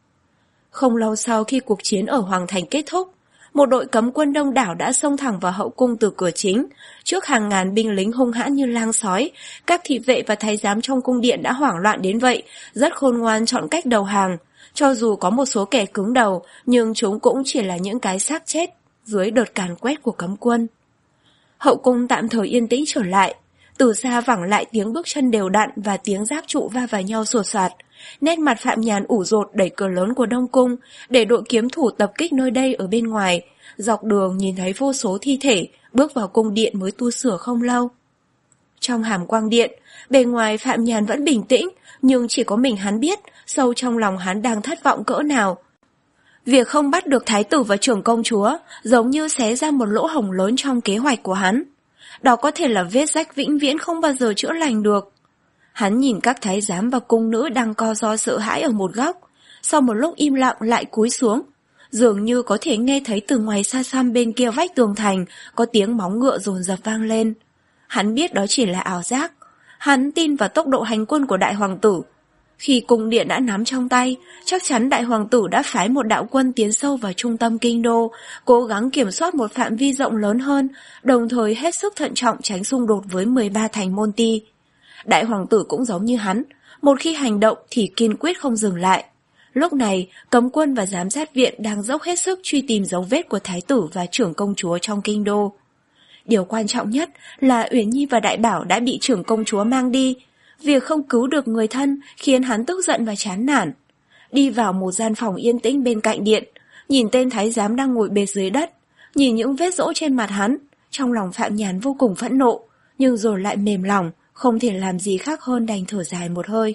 Không lâu sau khi cuộc chiến ở Hoàng Thành kết thúc, một đội cấm quân đông đảo đã xông thẳng vào hậu cung từ cửa chính. Trước hàng ngàn binh lính hung hãn như lang sói, các thị vệ và thái giám trong cung điện đã hoảng loạn đến vậy, rất khôn ngoan chọn cách đầu hàng. Cho dù có một số kẻ cứng đầu, nhưng chúng cũng chỉ là những cái xác chết dưới đợt càn quét của cấm quân. Hậu cung tạm thời yên tĩnh trở lại. Từ xa vẳng lại tiếng bước chân đều đặn và tiếng giáp trụ va vào nhau sột soạt. Nét mặt Phạm Nhàn ủ rột đẩy cửa lớn của Đông Cung, để đội kiếm thủ tập kích nơi đây ở bên ngoài. Dọc đường nhìn thấy vô số thi thể, bước vào cung điện mới tu sửa không lâu. Trong Hàm Quang Điện, bề ngoài Phạm Nhàn vẫn bình tĩnh, nhưng chỉ có mình hắn biết, sâu trong lòng hắn đang thất vọng cỡ nào. Việc không bắt được thái tử và trưởng công chúa, giống như xé ra một lỗ hổng lớn trong kế hoạch của hắn. Đó có thể là vết rách vĩnh viễn không bao giờ chữa lành được. Hắn nhìn các thái giám và cung nữ đang co ro sợ hãi ở một góc, sau một lúc im lặng lại cúi xuống. Dường như có thể nghe thấy từ ngoài xa xăm bên kia vách tường thành có tiếng móng ngựa dồn dập vang lên. Hắn biết đó chỉ là ảo giác. Hắn tin vào tốc độ hành quân của đại hoàng tử. Khi cung điện đã nắm trong tay, chắc chắn đại hoàng tử đã phái một đạo quân tiến sâu vào trung tâm kinh đô, cố gắng kiểm soát một phạm vi rộng lớn hơn, đồng thời hết sức thận trọng tránh xung đột với mười ba thành môn ti. Đại hoàng tử cũng giống như hắn, một khi hành động thì kiên quyết không dừng lại. Lúc này, cấm quân và giám sát viện đang dốc hết sức truy tìm dấu vết của thái tử và trưởng công chúa trong kinh đô. Điều quan trọng nhất là Uyển Nhi và Đại Bảo đã bị trưởng công chúa mang đi. Việc không cứu được người thân khiến hắn tức giận và chán nản. Đi vào một gian phòng yên tĩnh bên cạnh điện, nhìn tên thái giám đang ngồi bệt dưới đất, nhìn những vết rỗ trên mặt hắn, trong lòng Phạm Nhàn vô cùng phẫn nộ, nhưng rồi lại mềm lòng, không thể làm gì khác hơn đành thở dài một hơi.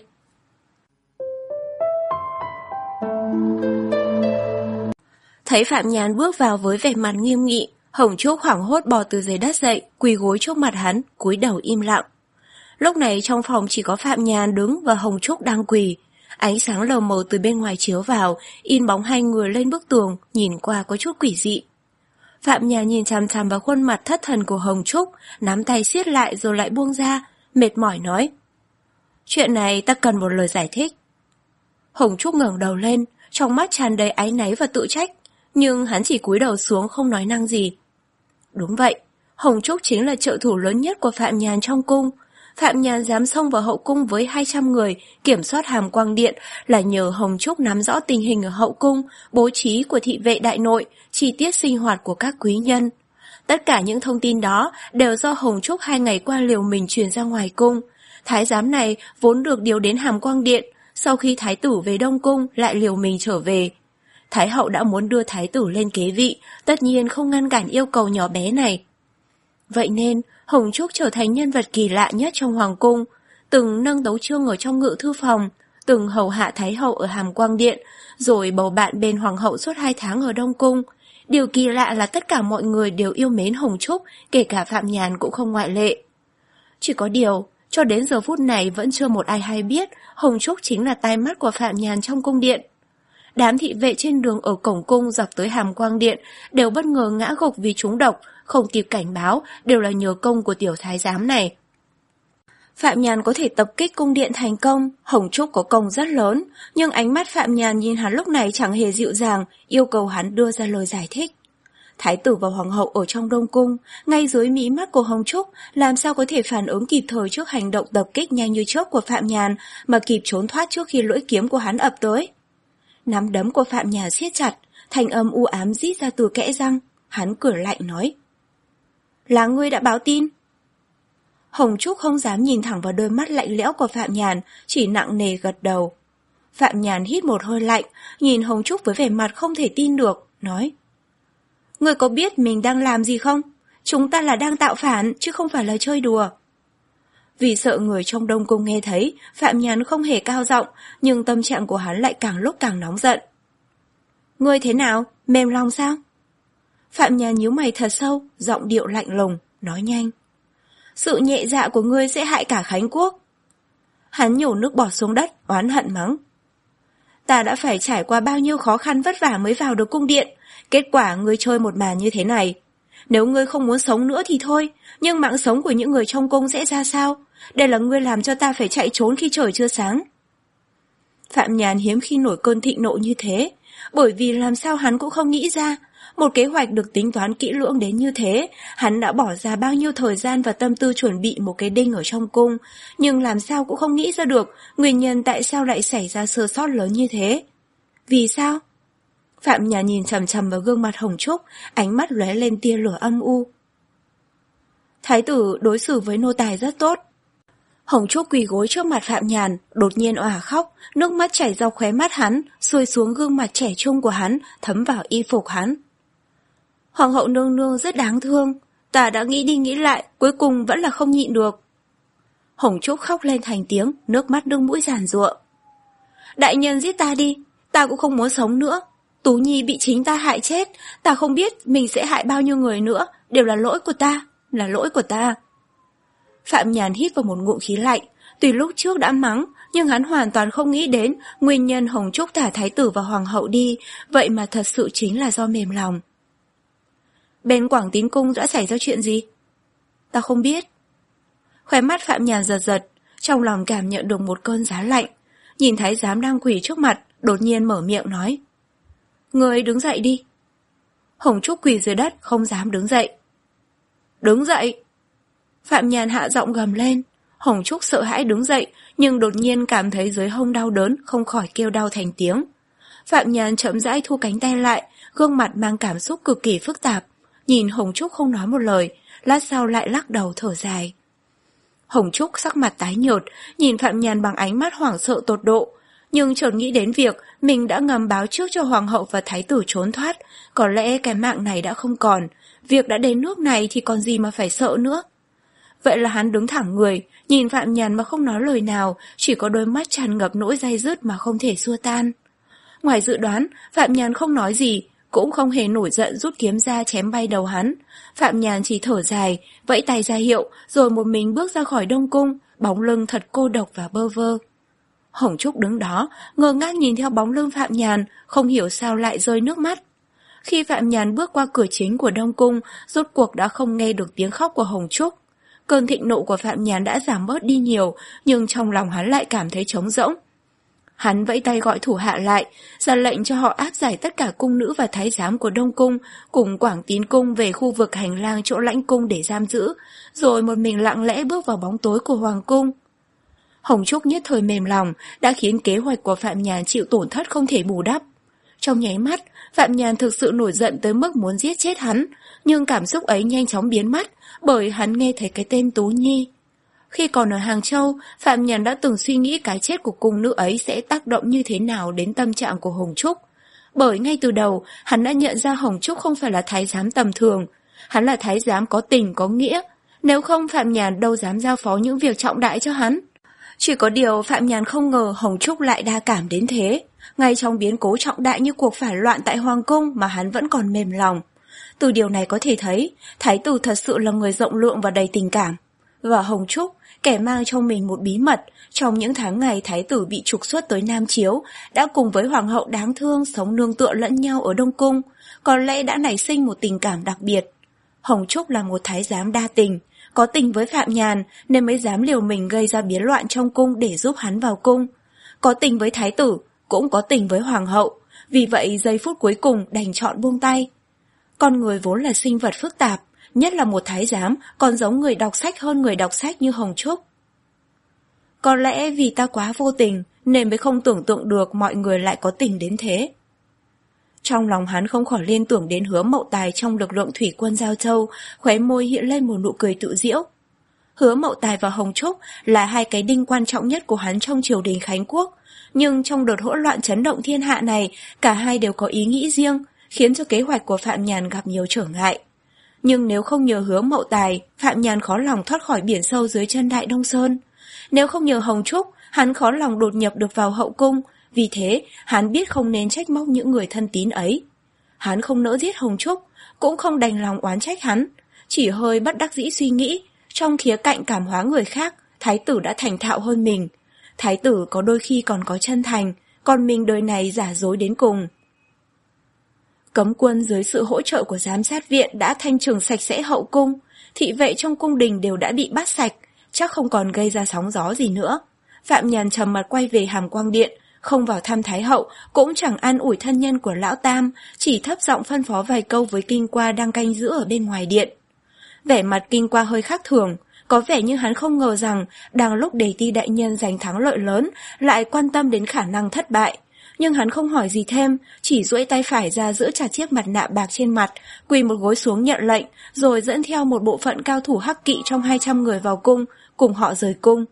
Thấy Phạm Nhàn bước vào với vẻ mặt nghiêm nghị, Hồng Trúc hoảng hốt bò từ dưới đất dậy, quỳ gối trước mặt hắn, cúi đầu im lặng. Lúc này trong phòng chỉ có Phạm Nhàn đứng và Hồng Trúc đang quỳ. Ánh sáng lờ mờ từ bên ngoài chiếu vào, in bóng hai người lên bức tường, nhìn qua có chút quỷ dị. Phạm Nhàn nhìn chằm chằm vào khuôn mặt thất thần của Hồng Trúc, nắm tay siết lại rồi lại buông ra, mệt mỏi nói: "Chuyện này ta cần một lời giải thích." Hồng Trúc ngẩng đầu lên, trong mắt tràn đầy áy náy và tự trách, nhưng hắn chỉ cúi đầu xuống không nói năng gì. Đúng vậy, Hồng Trúc chính là trợ thủ lớn nhất của Phạm Nhàn trong cung. Phạm Nhàn dám xông vào hậu cung với hai trăm người, kiểm soát Hàm Quang Điện là nhờ Hồng Trúc nắm rõ tình hình ở hậu cung, bố trí của thị vệ đại nội, chi tiết sinh hoạt của các quý nhân. Tất cả những thông tin đó đều do Hồng Trúc hai ngày qua liều mình truyền ra ngoài cung. Thái giám này vốn được điều đến Hàm Quang Điện, sau khi thái tử về Đông Cung lại liều mình trở về. Thái hậu đã muốn đưa thái tử lên kế vị, tất nhiên không ngăn cản yêu cầu nhỏ bé này. Vậy nên, Hồng Trúc trở thành nhân vật kỳ lạ nhất trong hoàng cung, từng nâng đấu chương ở trong ngự thư phòng, từng hầu hạ thái hậu ở Hàm Quang Điện, rồi bầu bạn bên hoàng hậu suốt hai tháng ở Đông Cung. Điều kỳ lạ là tất cả mọi người đều yêu mến Hồng Trúc, kể cả Phạm Nhàn cũng không ngoại lệ. Chỉ có điều, cho đến giờ phút này vẫn chưa một ai hay biết Hồng Trúc chính là tai mắt của Phạm Nhàn trong cung điện. Đám thị vệ trên đường ở cổng cung dọc tới Hàm Quang Điện đều bất ngờ ngã gục vì trúng độc, không kịp cảnh báo, đều là nhờ công của tiểu thái giám này. Phạm Nhàn có thể tập kích cung điện thành công, Hồng Trúc có công rất lớn, nhưng ánh mắt Phạm Nhàn nhìn hắn lúc này chẳng hề dịu dàng, yêu cầu hắn đưa ra lời giải thích. Thái tử và hoàng hậu ở trong Đông Cung, ngay dưới mí mắt của Hồng Trúc, làm sao có thể phản ứng kịp thời trước hành động tập kích nhanh như chớp của Phạm Nhàn mà kịp trốn thoát trước khi lưỡi kiếm của hắn ập tới. Nắm đấm của Phạm Nhàn siết chặt, thanh âm u ám rít ra từ kẽ răng, hắn cười lạnh nói: "Là ngươi đã báo tin?" Hồng Trúc không dám nhìn thẳng vào đôi mắt lạnh lẽo của Phạm Nhàn, chỉ nặng nề gật đầu. Phạm Nhàn hít một hơi lạnh, nhìn Hồng Trúc với vẻ mặt không thể tin được, nói: Ngươi có biết mình đang làm gì không? Chúng ta là đang tạo phản, chứ không phải là chơi đùa. Vì sợ người trong Đông Cung nghe thấy, Phạm Nhàn không hề cao giọng, nhưng tâm trạng của hắn lại càng lúc càng nóng giận. Ngươi thế nào? Mềm lòng sao? Phạm Nhàn nhíu mày thật sâu, giọng điệu lạnh lùng, nói nhanh. Sự nhẹ dạ của ngươi sẽ hại cả Khánh Quốc. Hắn nhổ nước bọt xuống đất, oán hận mắng. Ta đã phải trải qua bao nhiêu khó khăn vất vả mới vào được cung điện, kết quả ngươi chơi một màn như thế này. Nếu ngươi không muốn sống nữa thì thôi, nhưng mạng sống của những người trong cung sẽ ra sao? Đây là ngươi làm cho ta phải chạy trốn khi trời chưa sáng. Phạm Nhàn hiếm khi nổi cơn thịnh nộ như thế, bởi vì làm sao hắn cũng không nghĩ ra, một kế hoạch được tính toán kỹ lưỡng đến như thế, hắn đã bỏ ra bao nhiêu thời gian và tâm tư chuẩn bị một cái đinh ở trong cung, nhưng làm sao cũng không nghĩ ra được nguyên nhân tại sao lại xảy ra sơ sót lớn như thế. Vì sao? Phạm Nhàn nhìn chằm chằm vào gương mặt Hồng Trúc, ánh mắt lóe lên tia lửa âm u. Thái tử đối xử với nô tài rất tốt. Hồng Trúc quỳ gối trước mặt Phạm Nhàn, đột nhiên òa khóc, nước mắt chảy dọc khóe mắt hắn, xuôi xuống gương mặt trẻ trung của hắn, thấm vào y phục hắn. Hoàng hậu nương nương rất đáng thương, ta đã nghĩ đi nghĩ lại, cuối cùng vẫn là không nhịn được. Hồng Trúc khóc lên thành tiếng, nước mắt nước mũi giàn giụa. Đại nhân giết ta đi, ta cũng không muốn sống nữa. Tú Nhi bị chính ta hại chết, ta không biết mình sẽ hại bao nhiêu người nữa, đều là lỗi của ta, là lỗi của ta. Phạm Nhàn hít vào một ngụm khí lạnh, tuy lúc trước đã mắng, nhưng hắn hoàn toàn không nghĩ đến nguyên nhân Hồng Trúc thả thái tử và hoàng hậu đi, vậy mà thật sự chính là do mềm lòng. Bên Quảng Tín Cung đã xảy ra chuyện gì? Ta không biết. Khóe mắt Phạm Nhàn giật giật, trong lòng cảm nhận được một cơn giá lạnh, nhìn thái giám đang quỳ trước mặt, đột nhiên mở miệng nói. Người đứng dậy đi. Hồng Trúc quỳ dưới đất, không dám đứng dậy. Đứng dậy! Phạm Nhàn hạ giọng gầm lên. Hồng Trúc sợ hãi đứng dậy, nhưng đột nhiên cảm thấy dưới hông đau đớn, không khỏi kêu đau thành tiếng. Phạm Nhàn chậm rãi thu cánh tay lại, gương mặt mang cảm xúc cực kỳ phức tạp, nhìn Hồng Trúc không nói một lời, lát sau lại lắc đầu thở dài. Hồng Trúc sắc mặt tái nhợt, nhìn Phạm Nhàn bằng ánh mắt hoảng sợ tột độ, nhưng chợt nghĩ đến việc mình đã ngầm báo trước cho hoàng hậu và thái tử trốn thoát, có lẽ cái mạng này đã không còn, việc đã đến nước này thì còn gì mà phải sợ nữa. Vậy là hắn đứng thẳng người, nhìn Phạm Nhàn mà không nói lời nào, chỉ có đôi mắt tràn ngập nỗi day dứt mà không thể xua tan. Ngoài dự đoán, Phạm Nhàn không nói gì, cũng không hề nổi giận rút kiếm ra chém bay đầu hắn. Phạm Nhàn chỉ thở dài, vẫy tay ra hiệu, rồi một mình bước ra khỏi Đông Cung, bóng lưng thật cô độc và bơ vơ. Hồng Trúc đứng đó, ngơ ngác nhìn theo bóng lưng Phạm Nhàn, không hiểu sao lại rơi nước mắt. Khi Phạm Nhàn bước qua cửa chính của Đông Cung, rốt cuộc đã không nghe được tiếng khóc của Hồng Trúc. Cơn thịnh nộ của Phạm Nhàn đã giảm bớt đi nhiều, nhưng trong lòng hắn lại cảm thấy trống rỗng. Hắn vẫy tay gọi thủ hạ lại, ra lệnh cho họ áp giải tất cả cung nữ và thái giám của Đông Cung cùng Quảng Tín Cung về khu vực hành lang chỗ lãnh cung để giam giữ, rồi một mình lặng lẽ bước vào bóng tối của Hoàng Cung. Hồng Trúc nhất thời mềm lòng, đã khiến kế hoạch của Phạm Nhàn chịu tổn thất không thể bù đắp. Trong nháy mắt, Phạm Nhàn thực sự nổi giận tới mức muốn giết chết hắn, nhưng cảm xúc ấy nhanh chóng biến mất, bởi hắn nghe thấy cái tên Tú Nhi. Khi còn ở Hàng Châu, Phạm Nhàn đã từng suy nghĩ cái chết của cung nữ ấy sẽ tác động như thế nào đến tâm trạng của Hồng Trúc. Bởi ngay từ đầu, hắn đã nhận ra Hồng Trúc không phải là thái giám tầm thường. Hắn là thái giám có tình có nghĩa, nếu không Phạm Nhàn đâu dám giao phó những việc trọng đại cho hắn. Chỉ có điều Phạm Nhàn không ngờ Hồng Trúc lại đa cảm đến thế. Ngay trong biến cố trọng đại như cuộc phản loạn tại Hoàng Cung mà hắn vẫn còn mềm lòng. Từ điều này có thể thấy, thái tử thật sự là người rộng lượng và đầy tình cảm. Và Hồng Trúc, kẻ mang trong mình một bí mật, trong những tháng ngày thái tử bị trục xuất tới Nam Chiếu, đã cùng với hoàng hậu đáng thương sống nương tựa lẫn nhau ở Đông Cung, có lẽ đã nảy sinh một tình cảm đặc biệt. Hồng Trúc là một thái giám đa tình, có tình với Phạm Nhàn nên mới dám liều mình gây ra biến loạn trong cung để giúp hắn vào cung. Có tình với thái tử, cũng có tình với hoàng hậu, vì vậy giây phút cuối cùng đành chọn buông tay. Con người vốn là sinh vật phức tạp, nhất là một thái giám còn giống người đọc sách hơn người đọc sách như Hồng Trúc. Có lẽ vì ta quá vô tình nên mới không tưởng tượng được mọi người lại có tình đến thế. Trong lòng hắn không khỏi liên tưởng đến Hứa Mậu Tài trong lực lượng thủy quân Giao Châu, khóe môi hiện lên một nụ cười tự giễu. Hứa Mậu Tài và Hồng Trúc là hai cái đinh quan trọng nhất của hắn trong triều đình Khánh Quốc, Nhưng trong đợt hỗn loạn chấn động thiên hạ này, cả hai đều có ý nghĩ riêng, khiến cho kế hoạch của Phạm Nhàn gặp nhiều trở ngại. Nhưng nếu không nhờ Hứa Mậu Tài, Phạm Nhàn khó lòng thoát khỏi biển sâu dưới chân Đại Đông Sơn. Nếu không nhờ Hồng Trúc, hắn khó lòng đột nhập được vào hậu cung, vì thế hắn biết không nên trách móc những người thân tín ấy. Hắn không nỡ giết Hồng Trúc, cũng không đành lòng oán trách hắn, chỉ hơi bất đắc dĩ suy nghĩ, trong khía cạnh cảm hóa người khác, thái tử đã thành thạo hơn mình. Thái tử có đôi khi còn có chân thành, còn mình đời này giả dối đến cùng. Cấm quân dưới sự hỗ trợ của giám sát viện đã thanh trừng sạch sẽ hậu cung, thị vệ trong cung đình đều đã bị bắt sạch, chắc không còn gây ra sóng gió gì nữa. Phạm Nhàn trầm mặt quay về Hàm Quang Điện, không vào thăm Thái hậu, cũng chẳng an ủi thân nhân của lão Tam, chỉ thấp giọng phân phó vài câu với Kinh Qua đang canh giữ ở bên ngoài điện. Vẻ mặt Kinh Qua hơi khác thường, có vẻ như hắn không ngờ rằng đang lúc đề ti đại nhân giành thắng lợi lớn lại quan tâm đến khả năng thất bại. Nhưng hắn không hỏi gì thêm, chỉ duỗi tay phải ra giữ chặt chiếc mặt nạ bạc trên mặt, quỳ một gối xuống nhận lệnh, rồi dẫn theo một bộ phận cao thủ hắc kỵ trong hai trăm người vào cung, cùng họ rời cung.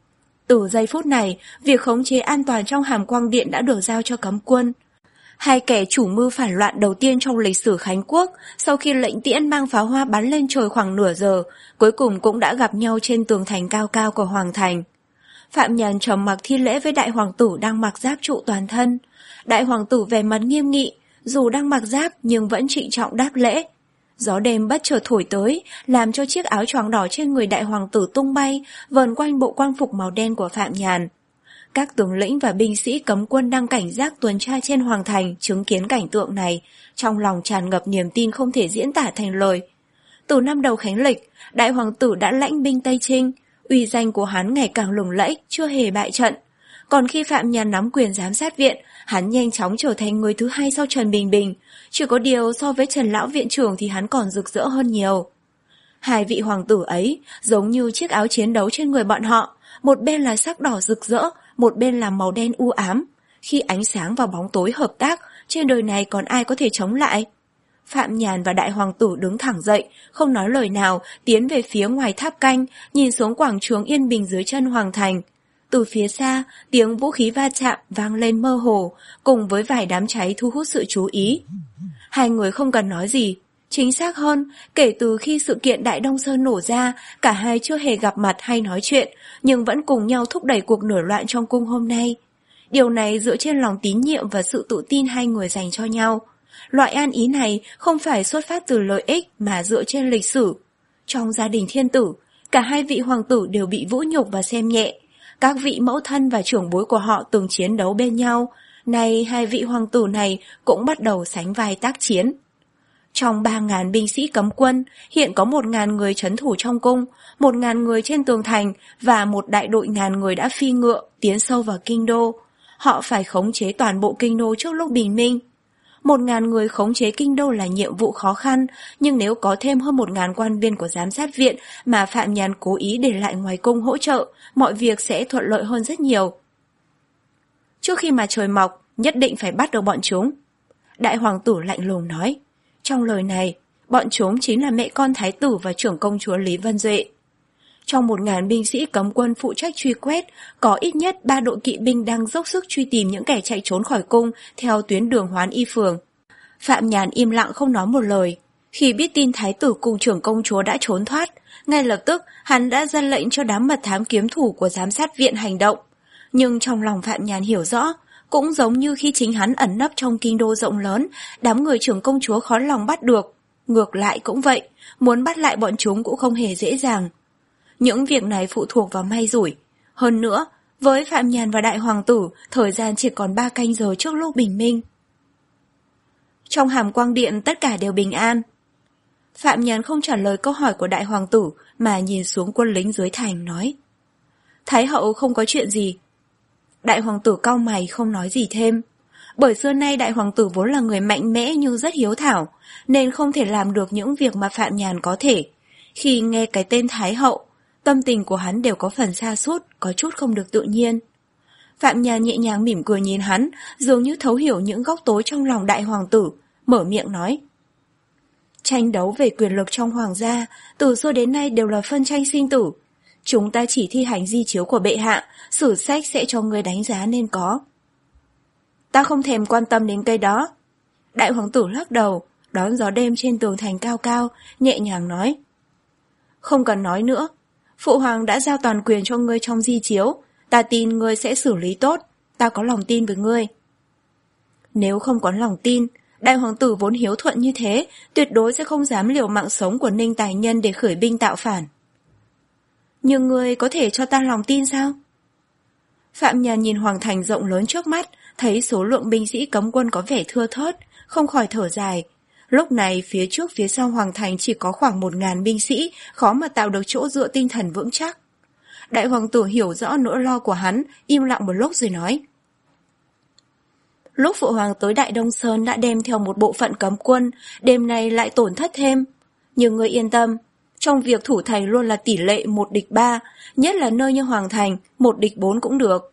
Từ giây phút này, việc khống chế an toàn trong Hàm Quang Điện đã được giao cho cấm quân. Hai kẻ chủ mưu phản loạn đầu tiên trong lịch sử Khánh Quốc, sau khi lệnh tiễn mang pháo hoa bắn lên trời khoảng nửa giờ, cuối cùng cũng đã gặp nhau trên tường thành cao cao của Hoàng thành. Phạm Nhàn trầm mặc thi lễ với đại hoàng tử đang mặc giáp trụ toàn thân. Đại hoàng tử vẻ mặt nghiêm nghị, dù đang mặc giáp nhưng vẫn trịnh trọng đáp lễ. Gió đêm bất chợt thổi tới, làm cho chiếc áo choàng đỏ trên người đại hoàng tử tung bay, vờn quanh bộ quan phục màu đen của Phạm Nhàn. Các tướng lĩnh và binh sĩ cấm quân đang cảnh giác tuần tra trên hoàng thành chứng kiến cảnh tượng này, trong lòng tràn ngập niềm tin không thể diễn tả thành lời. Từ năm đầu khánh lịch, đại hoàng tử đã lãnh binh Tây Trinh, uy danh của hắn ngày càng lừng lẫy, chưa hề bại trận. Còn khi Phạm Nhàn nắm quyền giám sát viện, hắn nhanh chóng trở thành người thứ hai sau Trần Bình Bình, chỉ có điều so với Trần Lão Viện trưởng thì hắn còn rực rỡ hơn nhiều. Hai vị hoàng tử ấy giống như chiếc áo chiến đấu trên người bọn họ, một bên là sắc đỏ rực rỡ, một bên là màu đen u ám. Khi ánh sáng và bóng tối hợp tác, trên đời này còn ai có thể chống lại? Phạm Nhàn và đại hoàng tử đứng thẳng dậy, không nói lời nào, tiến về phía ngoài tháp canh, nhìn xuống quảng trường yên bình dưới chân hoàng thành. Từ phía xa, tiếng vũ khí va chạm vang lên mơ hồ, cùng với vài đám cháy thu hút sự chú ý. Hai người không cần nói gì. Chính xác hơn, kể từ khi sự kiện Đại Đông Sơn nổ ra, cả hai chưa hề gặp mặt hay nói chuyện, nhưng vẫn cùng nhau thúc đẩy cuộc nổi loạn trong cung hôm nay. Điều này dựa trên lòng tín nhiệm và sự tự tin hai người dành cho nhau. Loại an ý này không phải xuất phát từ lợi ích mà dựa trên lịch sử. Trong gia đình thiên tử, cả hai vị hoàng tử đều bị vũ nhục và xem nhẹ. Các vị mẫu thân và trưởng bối của họ từng chiến đấu bên nhau, nay hai vị hoàng tử này cũng bắt đầu sánh vai tác chiến. Trong ba ngàn binh sĩ cấm quân, hiện có một ngàn người trấn thủ trong cung, một ngàn người trên tường thành và một đại đội ngàn người đã phi ngựa tiến sâu vào kinh đô. Họ phải khống chế toàn bộ kinh đô trước lúc bình minh. Một ngàn người khống chế kinh đô là nhiệm vụ khó khăn, nhưng nếu có thêm hơn một ngàn quan viên của giám sát viện mà Phạm Nhàn cố ý để lại ngoài cung hỗ trợ, mọi việc sẽ thuận lợi hơn rất nhiều. Trước khi mà trời mọc, nhất định phải bắt được bọn chúng. Đại hoàng tử lạnh lùng nói. Trong lời này, bọn chúng chính là mẹ con thái tử và trưởng công chúa Lý Vân Duệ. Trong một ngàn binh sĩ cấm quân phụ trách truy quét, có ít nhất ba đội kỵ binh đang dốc sức truy tìm những kẻ chạy trốn khỏi cung theo tuyến đường Hoán Y Phường. Phạm Nhàn im lặng không nói một lời. Khi biết tin thái tử cùng trưởng công chúa đã trốn thoát, ngay lập tức hắn đã ra lệnh cho đám mật thám kiếm thủ của giám sát viện hành động. Nhưng trong lòng Phạm Nhàn hiểu rõ, cũng giống như khi chính hắn ẩn nấp trong kinh đô rộng lớn, đám người trưởng công chúa khó lòng bắt được. Ngược lại cũng vậy, muốn bắt lại bọn chúng cũng không hề dễ dàng. Những việc này phụ thuộc vào may rủi. Hơn nữa, với Phạm Nhàn và đại hoàng tử, thời gian chỉ còn ba canh giờ trước lúc bình minh. Trong Hàm Quang Điện tất cả đều bình an. Phạm Nhàn không trả lời câu hỏi của đại hoàng tử mà nhìn xuống quân lính dưới thành nói. Thái hậu không có chuyện gì. Đại hoàng tử cau mày không nói gì thêm. Bởi xưa nay đại hoàng tử vốn là người mạnh mẽ nhưng rất hiếu thảo, nên không thể làm được những việc mà Phạm Nhàn có thể. Khi nghe cái tên Thái hậu, tâm tình của hắn đều có phần sa sút, có chút không được tự nhiên. Phạm Nhàn nhẹ nhàng mỉm cười nhìn hắn, dường như thấu hiểu những góc tối trong lòng đại hoàng tử, mở miệng nói. Tranh đấu về quyền lực trong hoàng gia, từ xưa đến nay đều là phân tranh sinh tử. Chúng ta chỉ thi hành di chiếu của bệ hạ, sử sách sẽ cho ngươi đánh giá nên có. Ta không thèm quan tâm đến cây đó. Đại hoàng tử lắc đầu, đón gió đêm trên tường thành cao cao, nhẹ nhàng nói. Không cần nói nữa, phụ hoàng đã giao toàn quyền cho ngươi trong di chiếu, ta tin ngươi sẽ xử lý tốt, ta có lòng tin với ngươi. Nếu không có lòng tin, đại hoàng tử vốn hiếu thuận như thế, tuyệt đối sẽ không dám liều mạng sống của Ninh Tài Nhân để khởi binh tạo phản. Nhưng ngươi có thể cho ta lòng tin sao? Phạm Nhàn nhìn hoàng thành rộng lớn trước mắt, thấy số lượng binh sĩ cấm quân có vẻ thưa thớt, không khỏi thở dài. Lúc này phía trước phía sau hoàng thành chỉ có khoảng một ngàn binh sĩ, khó mà tạo được chỗ dựa tinh thần vững chắc. Đại hoàng tử hiểu rõ nỗi lo của hắn, im lặng một lúc rồi nói. Lúc phụ hoàng tới Đại Đông Sơn đã đem theo một bộ phận cấm quân, đêm nay lại tổn thất thêm. Nhưng ngươi yên tâm, trong việc thủ thành luôn là tỷ lệ một địch ba, nhất là nơi như hoàng thành, một địch bốn cũng được.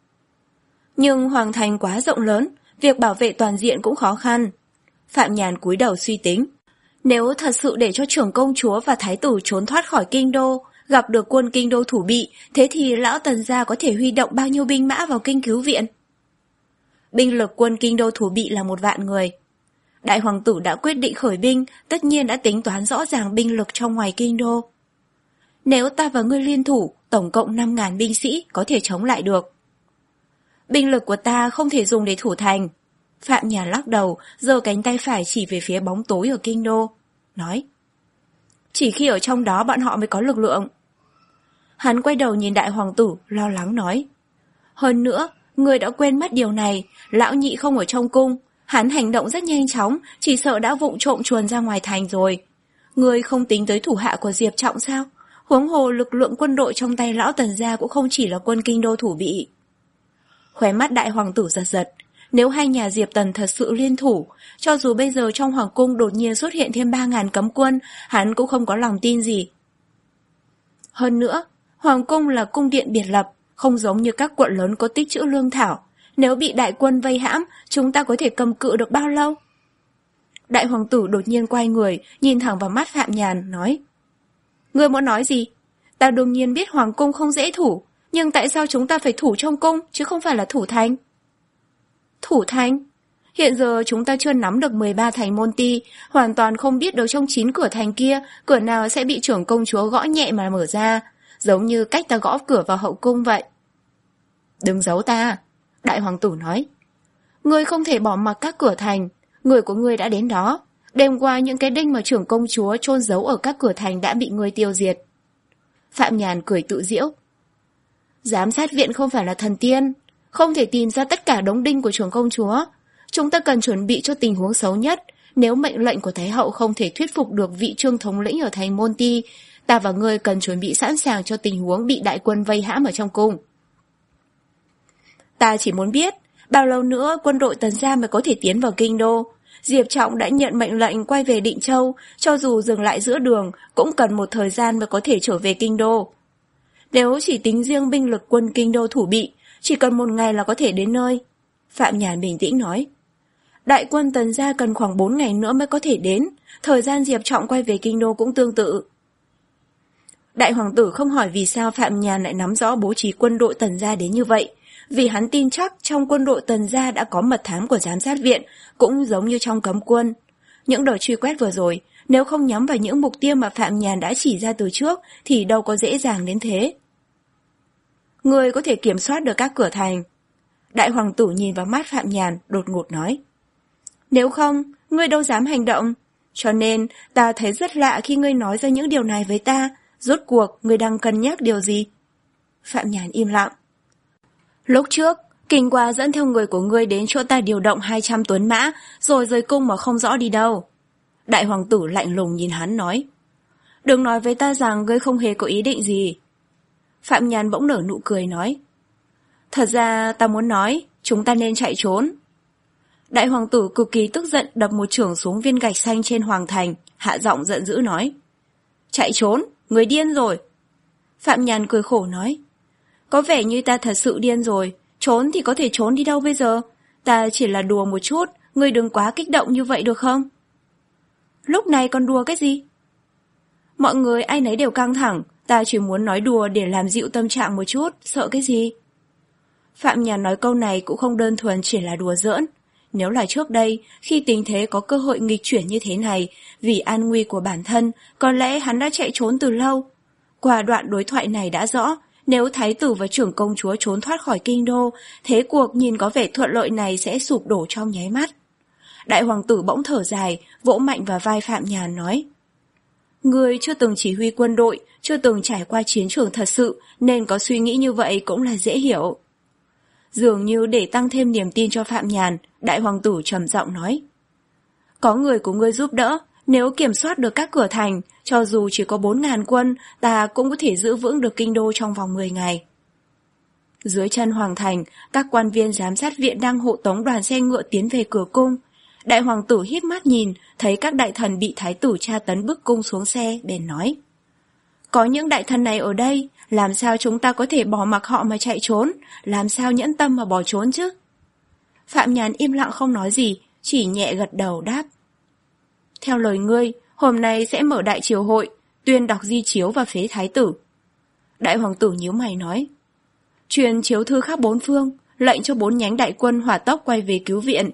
Nhưng hoàng thành quá rộng lớn, việc bảo vệ toàn diện cũng khó khăn. Phạm Nhàn cúi đầu suy tính. Nếu thật sự để cho trưởng công chúa và thái tử trốn thoát khỏi kinh đô, gặp được quân kinh đô thủ bị, thế thì lão Tần gia có thể huy động bao nhiêu binh mã vào kinh cứu viện? Binh lực quân kinh đô thủ bị là một vạn người. Đại hoàng tử đã quyết định khởi binh, tất nhiên đã tính toán rõ ràng binh lực trong ngoài kinh đô. Nếu ta và ngươi liên thủ, tổng cộng năm ngàn binh sĩ có thể chống lại được. Binh lực của ta không thể dùng để thủ thành. Phạm Nhàn lắc đầu, giơ cánh tay phải chỉ về phía bóng tối ở kinh đô, nói. Chỉ khi ở trong đó bọn họ mới có lực lượng. Hắn quay đầu nhìn đại hoàng tử, lo lắng nói. Hơn nữa, người đã quên mất điều này, lão nhị không ở trong cung, hắn hành động rất nhanh chóng, chỉ sợ đã vụng trộm chuồn ra ngoài thành rồi. Người không tính tới thủ hạ của Diệp Trọng sao? Huống hồ lực lượng quân đội trong tay lão Tần gia cũng không chỉ là quân kinh đô thủ bị. Khóe mắt đại hoàng tử giật giật, nếu hai nhà Diệp Tần thật sự liên thủ, cho dù bây giờ trong hoàng cung đột nhiên xuất hiện thêm ba ngàn cấm quân, hắn cũng không có lòng tin gì. Hơn nữa, hoàng cung là cung điện biệt lập, không giống như các quận lớn có tích trữ lương thảo. Nếu bị đại quân vây hãm, chúng ta có thể cầm cự được bao lâu? Đại hoàng tử đột nhiên quay người, nhìn thẳng vào mắt Phạm Nhàn, nói. Ngươi muốn nói gì? Ta đương nhiên biết hoàng cung không dễ thủ, nhưng tại sao chúng ta phải thủ trong cung, chứ không phải là thủ thành? Thủ thành? Hiện giờ chúng ta chưa nắm được mười ba thành môn ti, hoàn toàn không biết được trong chín cửa thành kia, cửa nào sẽ bị trưởng công chúa gõ nhẹ mà mở ra, giống như cách ta gõ cửa vào hậu cung vậy. Đừng giấu ta, đại hoàng tử nói. Ngươi không thể bỏ mặc các cửa thành, người của ngươi đã đến đó. Đêm qua những cái đinh mà trưởng công chúa chôn giấu ở các cửa thành đã bị ngươi tiêu diệt. Phạm Nhàn cười tự giễu. Giám sát viện không phải là thần tiên, không thể tìm ra tất cả đống đinh của trưởng công chúa. Chúng ta cần chuẩn bị cho tình huống xấu nhất. Nếu mệnh lệnh của Thái hậu không thể thuyết phục được vị trương thống lĩnh ở thành Môn Ti, ta và ngươi cần chuẩn bị sẵn sàng cho tình huống bị đại quân vây hãm ở trong cung. Ta chỉ muốn biết, bao lâu nữa quân đội Tần gia mới có thể tiến vào kinh đô. Diệp Trọng đã nhận mệnh lệnh quay về Định Châu, cho dù dừng lại giữa đường, cũng cần một thời gian mới có thể trở về kinh đô. Nếu chỉ tính riêng binh lực quân kinh đô thủ bị, chỉ cần một ngày là có thể đến nơi. Phạm Nhàn bình tĩnh nói. Đại quân Tần gia cần khoảng bốn ngày nữa mới có thể đến, thời gian Diệp Trọng quay về kinh đô cũng tương tự. Đại hoàng tử không hỏi vì sao Phạm Nhàn lại nắm rõ bố trí quân đội Tần gia đến như vậy, vì hắn tin chắc trong quân đội Tần gia đã có mật thám của giám sát viện, cũng giống như trong cấm quân. Những đợt truy quét vừa rồi, nếu không nhắm vào những mục tiêu mà Phạm Nhàn đã chỉ ra từ trước, thì đâu có dễ dàng đến thế. Ngươi có thể kiểm soát được các cửa thành. Đại hoàng tử nhìn vào mắt Phạm Nhàn, đột ngột nói. Nếu không, ngươi đâu dám hành động. Cho nên, ta thấy rất lạ khi ngươi nói ra những điều này với ta. Rốt cuộc, ngươi đang cân nhắc điều gì? Phạm Nhàn im lặng. Lúc trước, Kinh Qua dẫn theo người của ngươi đến chỗ ta điều động hai trăm tuấn mã, rồi rời cung mà không rõ đi đâu. Đại hoàng tử lạnh lùng nhìn hắn nói. Đừng nói với ta rằng ngươi không hề có ý định gì. Phạm Nhàn bỗng nở nụ cười nói. Thật ra ta muốn nói, chúng ta nên chạy trốn. Đại hoàng tử cực kỳ tức giận đập một chưởng xuống viên gạch xanh trên hoàng thành, hạ giọng giận dữ nói. Chạy trốn, người điên rồi. Phạm Nhàn cười khổ nói. Có vẻ như ta thật sự điên rồi, trốn thì có thể trốn đi đâu bây giờ? Ta chỉ là đùa một chút, ngươi đừng quá kích động như vậy được không? Lúc này còn đùa cái gì? Mọi người ai nấy đều căng thẳng, Ta chỉ muốn nói đùa để làm dịu tâm trạng một chút, sợ cái gì? Phạm Nhàn nói câu này cũng không đơn thuần chỉ là đùa giỡn. Nếu là trước đây, khi tình thế có cơ hội nghịch chuyển như thế này, vì an nguy của bản thân, có lẽ hắn đã chạy trốn từ lâu. Qua đoạn đối thoại này đã rõ, nếu thái tử và trưởng công chúa trốn thoát khỏi kinh đô, thế cuộc nhìn có vẻ thuận lợi này sẽ sụp đổ trong nháy mắt. Đại hoàng tử bỗng thở dài, vỗ mạnh vào vai Phạm Nhàn nói: Ngươi chưa từng chỉ huy quân đội, chưa từng trải qua chiến trường thật sự, nên có suy nghĩ như vậy cũng là dễ hiểu. Dường như để tăng thêm niềm tin cho Phạm Nhàn, đại hoàng tử trầm giọng nói: Có người của ngươi giúp đỡ, nếu kiểm soát được các cửa thành, cho dù chỉ có bốn ngàn quân, ta cũng có thể giữ vững được kinh đô trong vòng mười ngày. Dưới chân hoàng thành, các quan viên giám sát viện đang hộ tống đoàn xe ngựa tiến về cửa cung. Đại hoàng tử híp mắt nhìn, thấy các đại thần bị thái tử tra tấn bức cung xuống xe, bèn nói: Có những đại thần này ở đây, làm sao chúng ta có thể bỏ mặc họ mà chạy trốn, làm sao nhẫn tâm mà bỏ trốn chứ? Phạm Nhàn im lặng không nói gì, chỉ nhẹ gật đầu đáp: Theo lời ngươi, hôm nay sẽ mở đại triều hội, tuyên đọc di chiếu và phế thái tử. Đại hoàng tử nhíu mày nói: Truyền chiếu thư khắp bốn phương, lệnh cho bốn nhánh đại quân hỏa tốc quay về cứu viện.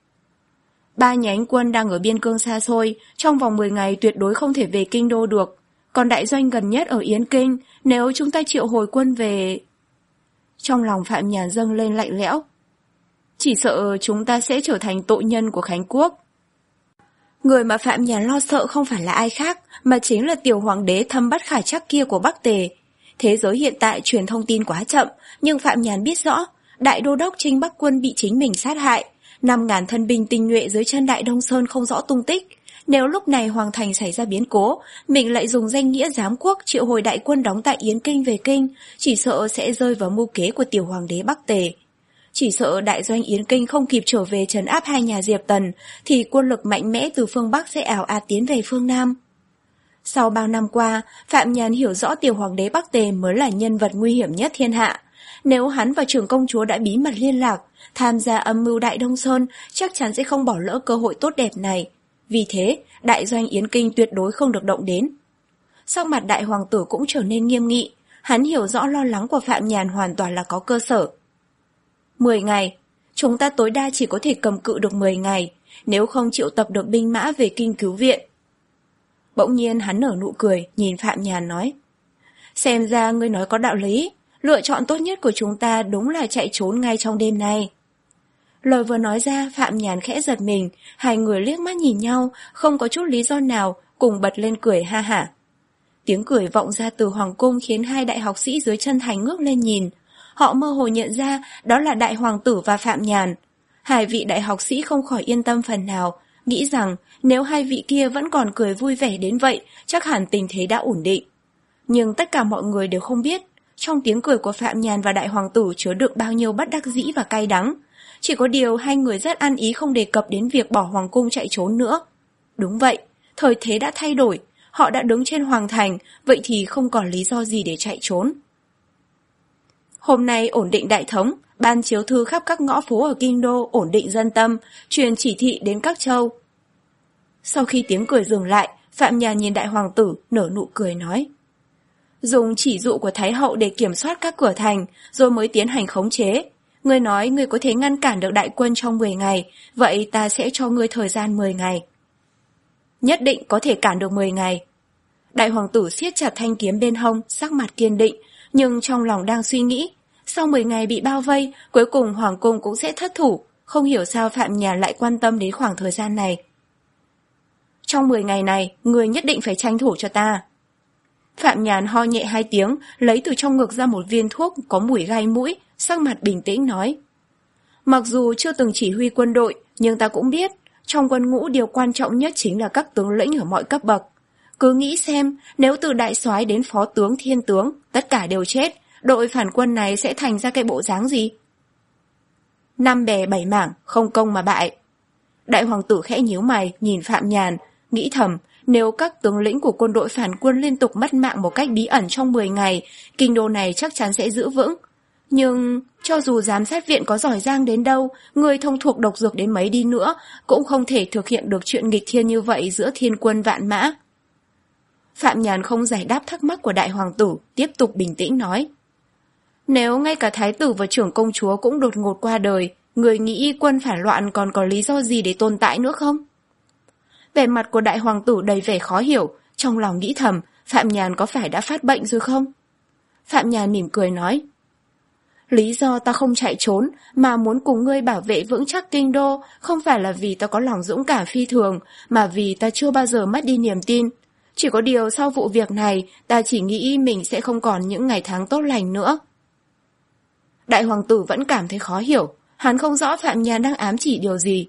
Ba nhánh quân đang ở biên cương xa xôi, trong vòng mười ngày tuyệt đối không thể về kinh đô được. Còn đại doanh gần nhất ở Yến Kinh, nếu chúng ta triệu hồi quân về... Trong lòng Phạm Nhàn dâng lên lạnh lẽo. Chỉ sợ chúng ta sẽ trở thành tội nhân của Khánh Quốc. Người mà Phạm Nhàn lo sợ không phải là ai khác, mà chính là tiểu hoàng đế thâm bất khả trắc kia của Bắc Tề. Thế giới hiện tại truyền thông tin quá chậm, nhưng Phạm Nhàn biết rõ, đại đô đốc Trinh Bắc quân bị chính mình sát hại, năm ngàn thân binh tinh nhuệ dưới chân Đại Đông Sơn không rõ tung tích. Nếu lúc này hoàng thành xảy ra biến cố, mình lại dùng danh nghĩa giám quốc triệu hồi đại quân đóng tại Yến Kinh về kinh, chỉ sợ sẽ rơi vào mưu kế của tiểu hoàng đế Bắc Tề. Chỉ sợ đại doanh Yến Kinh không kịp trở về trấn áp hai nhà Diệp Tần, thì quân lực mạnh mẽ từ phương Bắc sẽ ảo ạt tiến về phương Nam. Sau bao năm qua, Phạm Nhàn hiểu rõ tiểu hoàng đế Bắc Tề mới là nhân vật nguy hiểm nhất thiên hạ. Nếu hắn và trưởng công chúa đã bí mật liên lạc, tham gia âm mưu Đại Đông Sơn, chắc chắn sẽ không bỏ lỡ cơ hội tốt đẹp này. Vì thế, đại doanh Yến Kinh tuyệt đối không được động đến. Sắc mặt đại hoàng tử cũng trở nên nghiêm nghị, hắn hiểu rõ lo lắng của Phạm Nhàn hoàn toàn là có cơ sở. Mười ngày, chúng ta tối đa chỉ có thể cầm cự được mười ngày, nếu không triệu tập được binh mã về kinh cứu viện. Bỗng nhiên hắn nở nụ cười, nhìn Phạm Nhàn nói: Xem ra ngươi nói có đạo lý, lựa chọn tốt nhất của chúng ta đúng là chạy trốn ngay trong đêm nay. Lời vừa nói ra, Phạm Nhàn khẽ giật mình, hai người liếc mắt nhìn nhau, không có chút lý do nào, cùng bật lên cười ha hả. Tiếng cười vọng ra từ hoàng cung khiến hai đại học sĩ dưới chân thành ngước lên nhìn. Họ mơ hồ nhận ra đó là đại hoàng tử và Phạm Nhàn. Hai vị đại học sĩ không khỏi yên tâm phần nào, nghĩ rằng nếu hai vị kia vẫn còn cười vui vẻ đến vậy, chắc hẳn tình thế đã ổn định. Nhưng tất cả mọi người đều không biết, trong tiếng cười của Phạm Nhàn và đại hoàng tử chứa đựng bao nhiêu bất đắc dĩ và cay đắng. Chỉ có điều hai người rất ăn ý không đề cập đến việc bỏ hoàng cung chạy trốn nữa. Đúng vậy, thời thế đã thay đổi, họ đã đứng trên hoàng thành, vậy thì không còn lý do gì để chạy trốn. Hôm nay ổn định đại thống, ban chiếu thư khắp các ngõ phố ở kinh đô, ổn định dân tâm, truyền chỉ thị đến các châu. Sau khi tiếng cười dừng lại, Phạm Nhàn nhìn đại hoàng tử, nở nụ cười nói: Dùng chỉ dụ của Thái hậu để kiểm soát các cửa thành, rồi mới tiến hành khống chế. Ngươi nói ngươi có thể ngăn cản được đại quân trong mười ngày, vậy ta sẽ cho ngươi thời gian mười ngày. Nhất định có thể cản được mười ngày. Đại hoàng tử siết chặt thanh kiếm bên hông, sắc mặt kiên định, nhưng trong lòng đang suy nghĩ, sau mười ngày bị bao vây, cuối cùng hoàng cung cũng sẽ thất thủ, không hiểu sao Phạm Nhàn lại quan tâm đến khoảng thời gian này. Trong mười ngày này, ngươi nhất định phải tranh thủ cho ta. Phạm Nhàn ho nhẹ hai tiếng, lấy từ trong ngực ra một viên thuốc có mùi gai mũi, sắc mặt bình tĩnh nói: Mặc dù chưa từng chỉ huy quân đội, nhưng ta cũng biết, trong quân ngũ điều quan trọng nhất chính là các tướng lĩnh ở mọi cấp bậc. Cứ nghĩ xem, nếu từ đại soái đến phó tướng thiên tướng, tất cả đều chết, đội phản quân này sẽ thành ra cái bộ dáng gì? Năm bè bảy mảng, không công mà bại. Đại hoàng tử khẽ nhíu mày, nhìn Phạm Nhàn, nghĩ thầm, nếu các tướng lĩnh của quân đội phản quân liên tục mất mạng một cách bí ẩn trong mười ngày, kinh đô này chắc chắn sẽ giữ vững. Nhưng, cho dù giám sát viện có giỏi giang đến đâu, người thông thuộc độc dược đến mấy đi nữa, cũng không thể thực hiện được chuyện nghịch thiên như vậy giữa thiên quân vạn mã. Phạm Nhàn không giải đáp thắc mắc của đại hoàng tử, tiếp tục bình tĩnh nói. Nếu ngay cả thái tử và trưởng công chúa cũng đột ngột qua đời, người nghĩ quân phản loạn còn có lý do gì để tồn tại nữa không? Vẻ mặt của đại hoàng tử đầy vẻ khó hiểu, trong lòng nghĩ thầm, Phạm Nhàn có phải đã phát bệnh rồi không? Phạm Nhàn mỉm cười nói. Lý do ta không chạy trốn mà muốn cùng ngươi bảo vệ vững chắc kinh đô không phải là vì ta có lòng dũng cảm phi thường, mà vì ta chưa bao giờ mất đi niềm tin. Chỉ có điều sau vụ việc này, ta chỉ nghĩ mình sẽ không còn những ngày tháng tốt lành nữa. Đại hoàng tử vẫn cảm thấy khó hiểu, hắn không rõ Phạm Nhàn đang ám chỉ điều gì.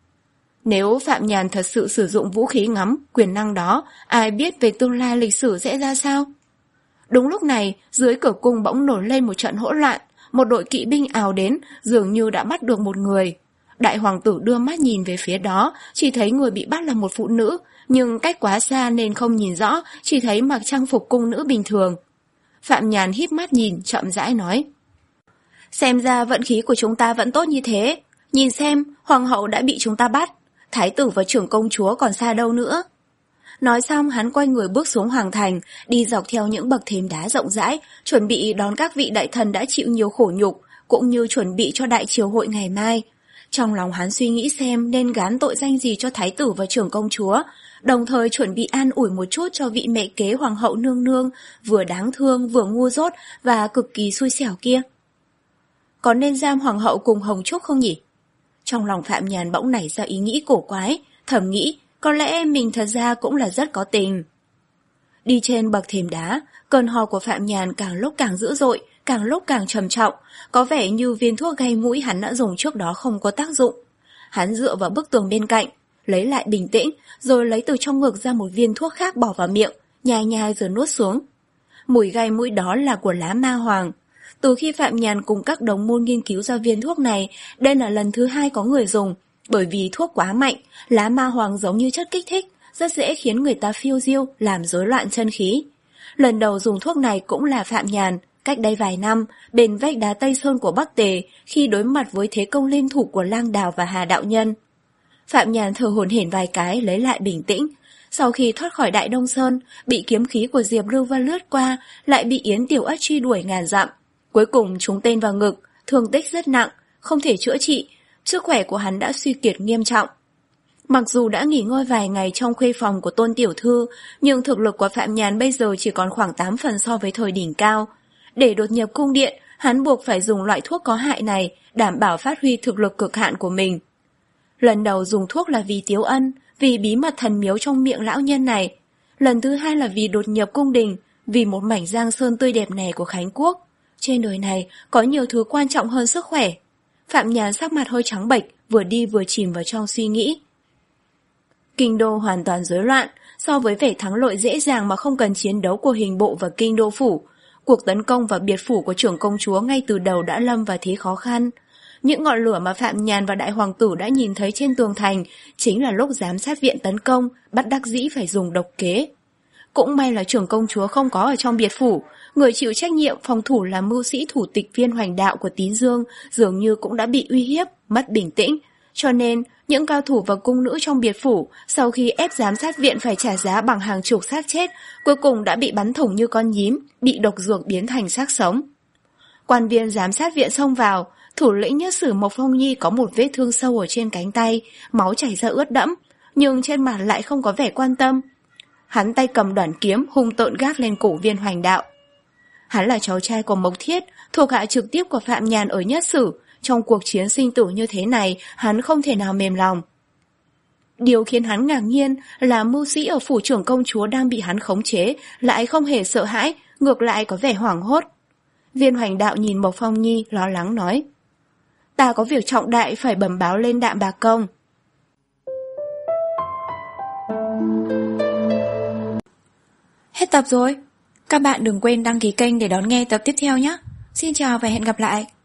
Nếu Phạm Nhàn thật sự sử dụng vũ khí ngắm, quyền năng đó, ai biết về tương lai lịch sử sẽ ra sao? Đúng lúc này, dưới cửa cung bỗng nổi lên một trận hỗn loạn, một đội kỵ binh ào đến, dường như đã bắt được một người. Đại hoàng tử đưa mắt nhìn về phía đó, chỉ thấy người bị bắt là một phụ nữ, nhưng cách quá xa nên không nhìn rõ, chỉ thấy mặc trang phục cung nữ bình thường. Phạm Nhàn híp mắt nhìn, chậm rãi nói. Xem ra vận khí của chúng ta vẫn tốt như thế. Nhìn xem, hoàng hậu đã bị chúng ta bắt, thái tử và trưởng công chúa còn xa đâu nữa. Nói xong hắn quay người bước xuống hoàng thành, đi dọc theo những bậc thềm đá rộng rãi, chuẩn bị đón các vị đại thần đã chịu nhiều khổ nhục, cũng như chuẩn bị cho đại triều hội ngày mai. Trong lòng hắn suy nghĩ xem nên gán tội danh gì cho thái tử và trưởng công chúa, đồng thời chuẩn bị an ủi một chút cho vị mẹ kế hoàng hậu nương nương, vừa đáng thương vừa ngu dốt và cực kỳ xui xẻo kia. Có nên giam hoàng hậu cùng Hồng Trúc không nhỉ? Trong lòng Phạm Nhàn bỗng nảy ra ý nghĩ cổ quái, thầm nghĩ có lẽ mình thật ra cũng là rất có tình. Đi trên bậc thềm đá, cơn ho của Phạm Nhàn càng lúc càng dữ dội, càng lúc càng trầm trọng, có vẻ như viên thuốc gây mũi hắn đã dùng trước đó không có tác dụng. Hắn dựa vào bức tường bên cạnh, lấy lại bình tĩnh, rồi lấy từ trong ngực ra một viên thuốc khác bỏ vào miệng, nhai nhai rồi nuốt xuống. Mùi gai mũi đó là của lá ma hoàng. Từ khi Phạm Nhàn cùng các đồng môn nghiên cứu ra viên thuốc này, đây là lần thứ hai có người dùng, bởi vì thuốc quá mạnh, lá ma hoàng giống như chất kích thích, rất dễ khiến người ta phiêu diêu, làm rối loạn chân khí. Lần đầu dùng thuốc này cũng là Phạm Nhàn, cách đây vài năm, bên vách đá Tây Sơn của Bắc Tề, khi đối mặt với thế công liên thủ của Lang Đào và Hà Đạo Nhân. Phạm Nhàn thở hổn hển vài cái lấy lại bình tĩnh. Sau khi thoát khỏi Đại Đông Sơn, bị kiếm khí của Diệp Lưu Vân lướt qua, lại bị Yến Tiểu Ất truy đuổi ngàn dặm. Cuối cùng trúng tên vào ngực, thương tích rất nặng, không thể chữa trị, sức khỏe của hắn đã suy kiệt nghiêm trọng. Mặc dù đã nghỉ ngơi vài ngày trong khuê phòng của Tôn Tiểu Thư, nhưng thực lực của Phạm Nhàn bây giờ chỉ còn khoảng tám phần so với thời đỉnh cao. Để đột nhập cung điện, hắn buộc phải dùng loại thuốc có hại này, đảm bảo phát huy thực lực cực hạn của mình. Lần đầu dùng thuốc là vì Tiếu Ân, vì bí mật thần miếu trong miệng lão nhân này. Lần thứ hai là vì đột nhập cung đình, vì một mảnh giang sơn tươi đẹp này của Khánh Quốc. Trên đời này có nhiều thứ quan trọng hơn sức khỏe. Phạm Nhàn sắc mặt hơi trắng bệch, vừa đi vừa chìm vào trong suy nghĩ. Kinh đô hoàn toàn rối loạn, so với vẻ thắng lợi dễ dàng mà không cần chiến đấu của hình bộ và kinh đô phủ. Cuộc tấn công vào biệt phủ của trưởng công chúa ngay từ đầu đã lâm vào thế khó khăn. Những ngọn lửa mà Phạm Nhàn và đại hoàng tử đã nhìn thấy trên tường thành chính là lúc giám sát viện tấn công, bắt đắc dĩ phải dùng độc kế. Cũng may là trưởng công chúa không có ở trong biệt phủ, người chịu trách nhiệm phòng thủ là mưu sĩ thủ tịch Viên Hoành Đạo của Tín Dương dường như cũng đã bị uy hiếp, mất bình tĩnh. Cho nên, những cao thủ và cung nữ trong biệt phủ sau khi ép giám sát viện phải trả giá bằng hàng chục xác chết, cuối cùng đã bị bắn thủng như con nhím, bị độc dược biến thành xác sống. Quan viên giám sát viện xông vào, thủ lĩnh Nhất Sử Mộc Phong Nhi có một vết thương sâu ở trên cánh tay, máu chảy ra ướt đẫm, nhưng trên mặt lại không có vẻ quan tâm. Hắn tay cầm đoản kiếm hung tợn gác lên cổ Viên Hoành Đạo. Hắn là cháu trai của Mộc Thiết, thuộc hạ trực tiếp của Phạm Nhàn ở Nhất Sử. Trong cuộc chiến sinh tử như thế này, hắn không thể nào mềm lòng. Điều khiến hắn ngạc nhiên là mưu sĩ ở phủ trưởng công chúa đang bị hắn khống chế, lại không hề sợ hãi, ngược lại có vẻ hoảng hốt. Viên Hoành Đạo nhìn Mộc Phong Nhi lo lắng nói: Ta có việc trọng đại phải bẩm báo lên Đạm Bạc Công. Hết tập rồi. Các bạn đừng quên đăng ký kênh để đón nghe tập tiếp theo nhé. Xin chào và hẹn gặp lại.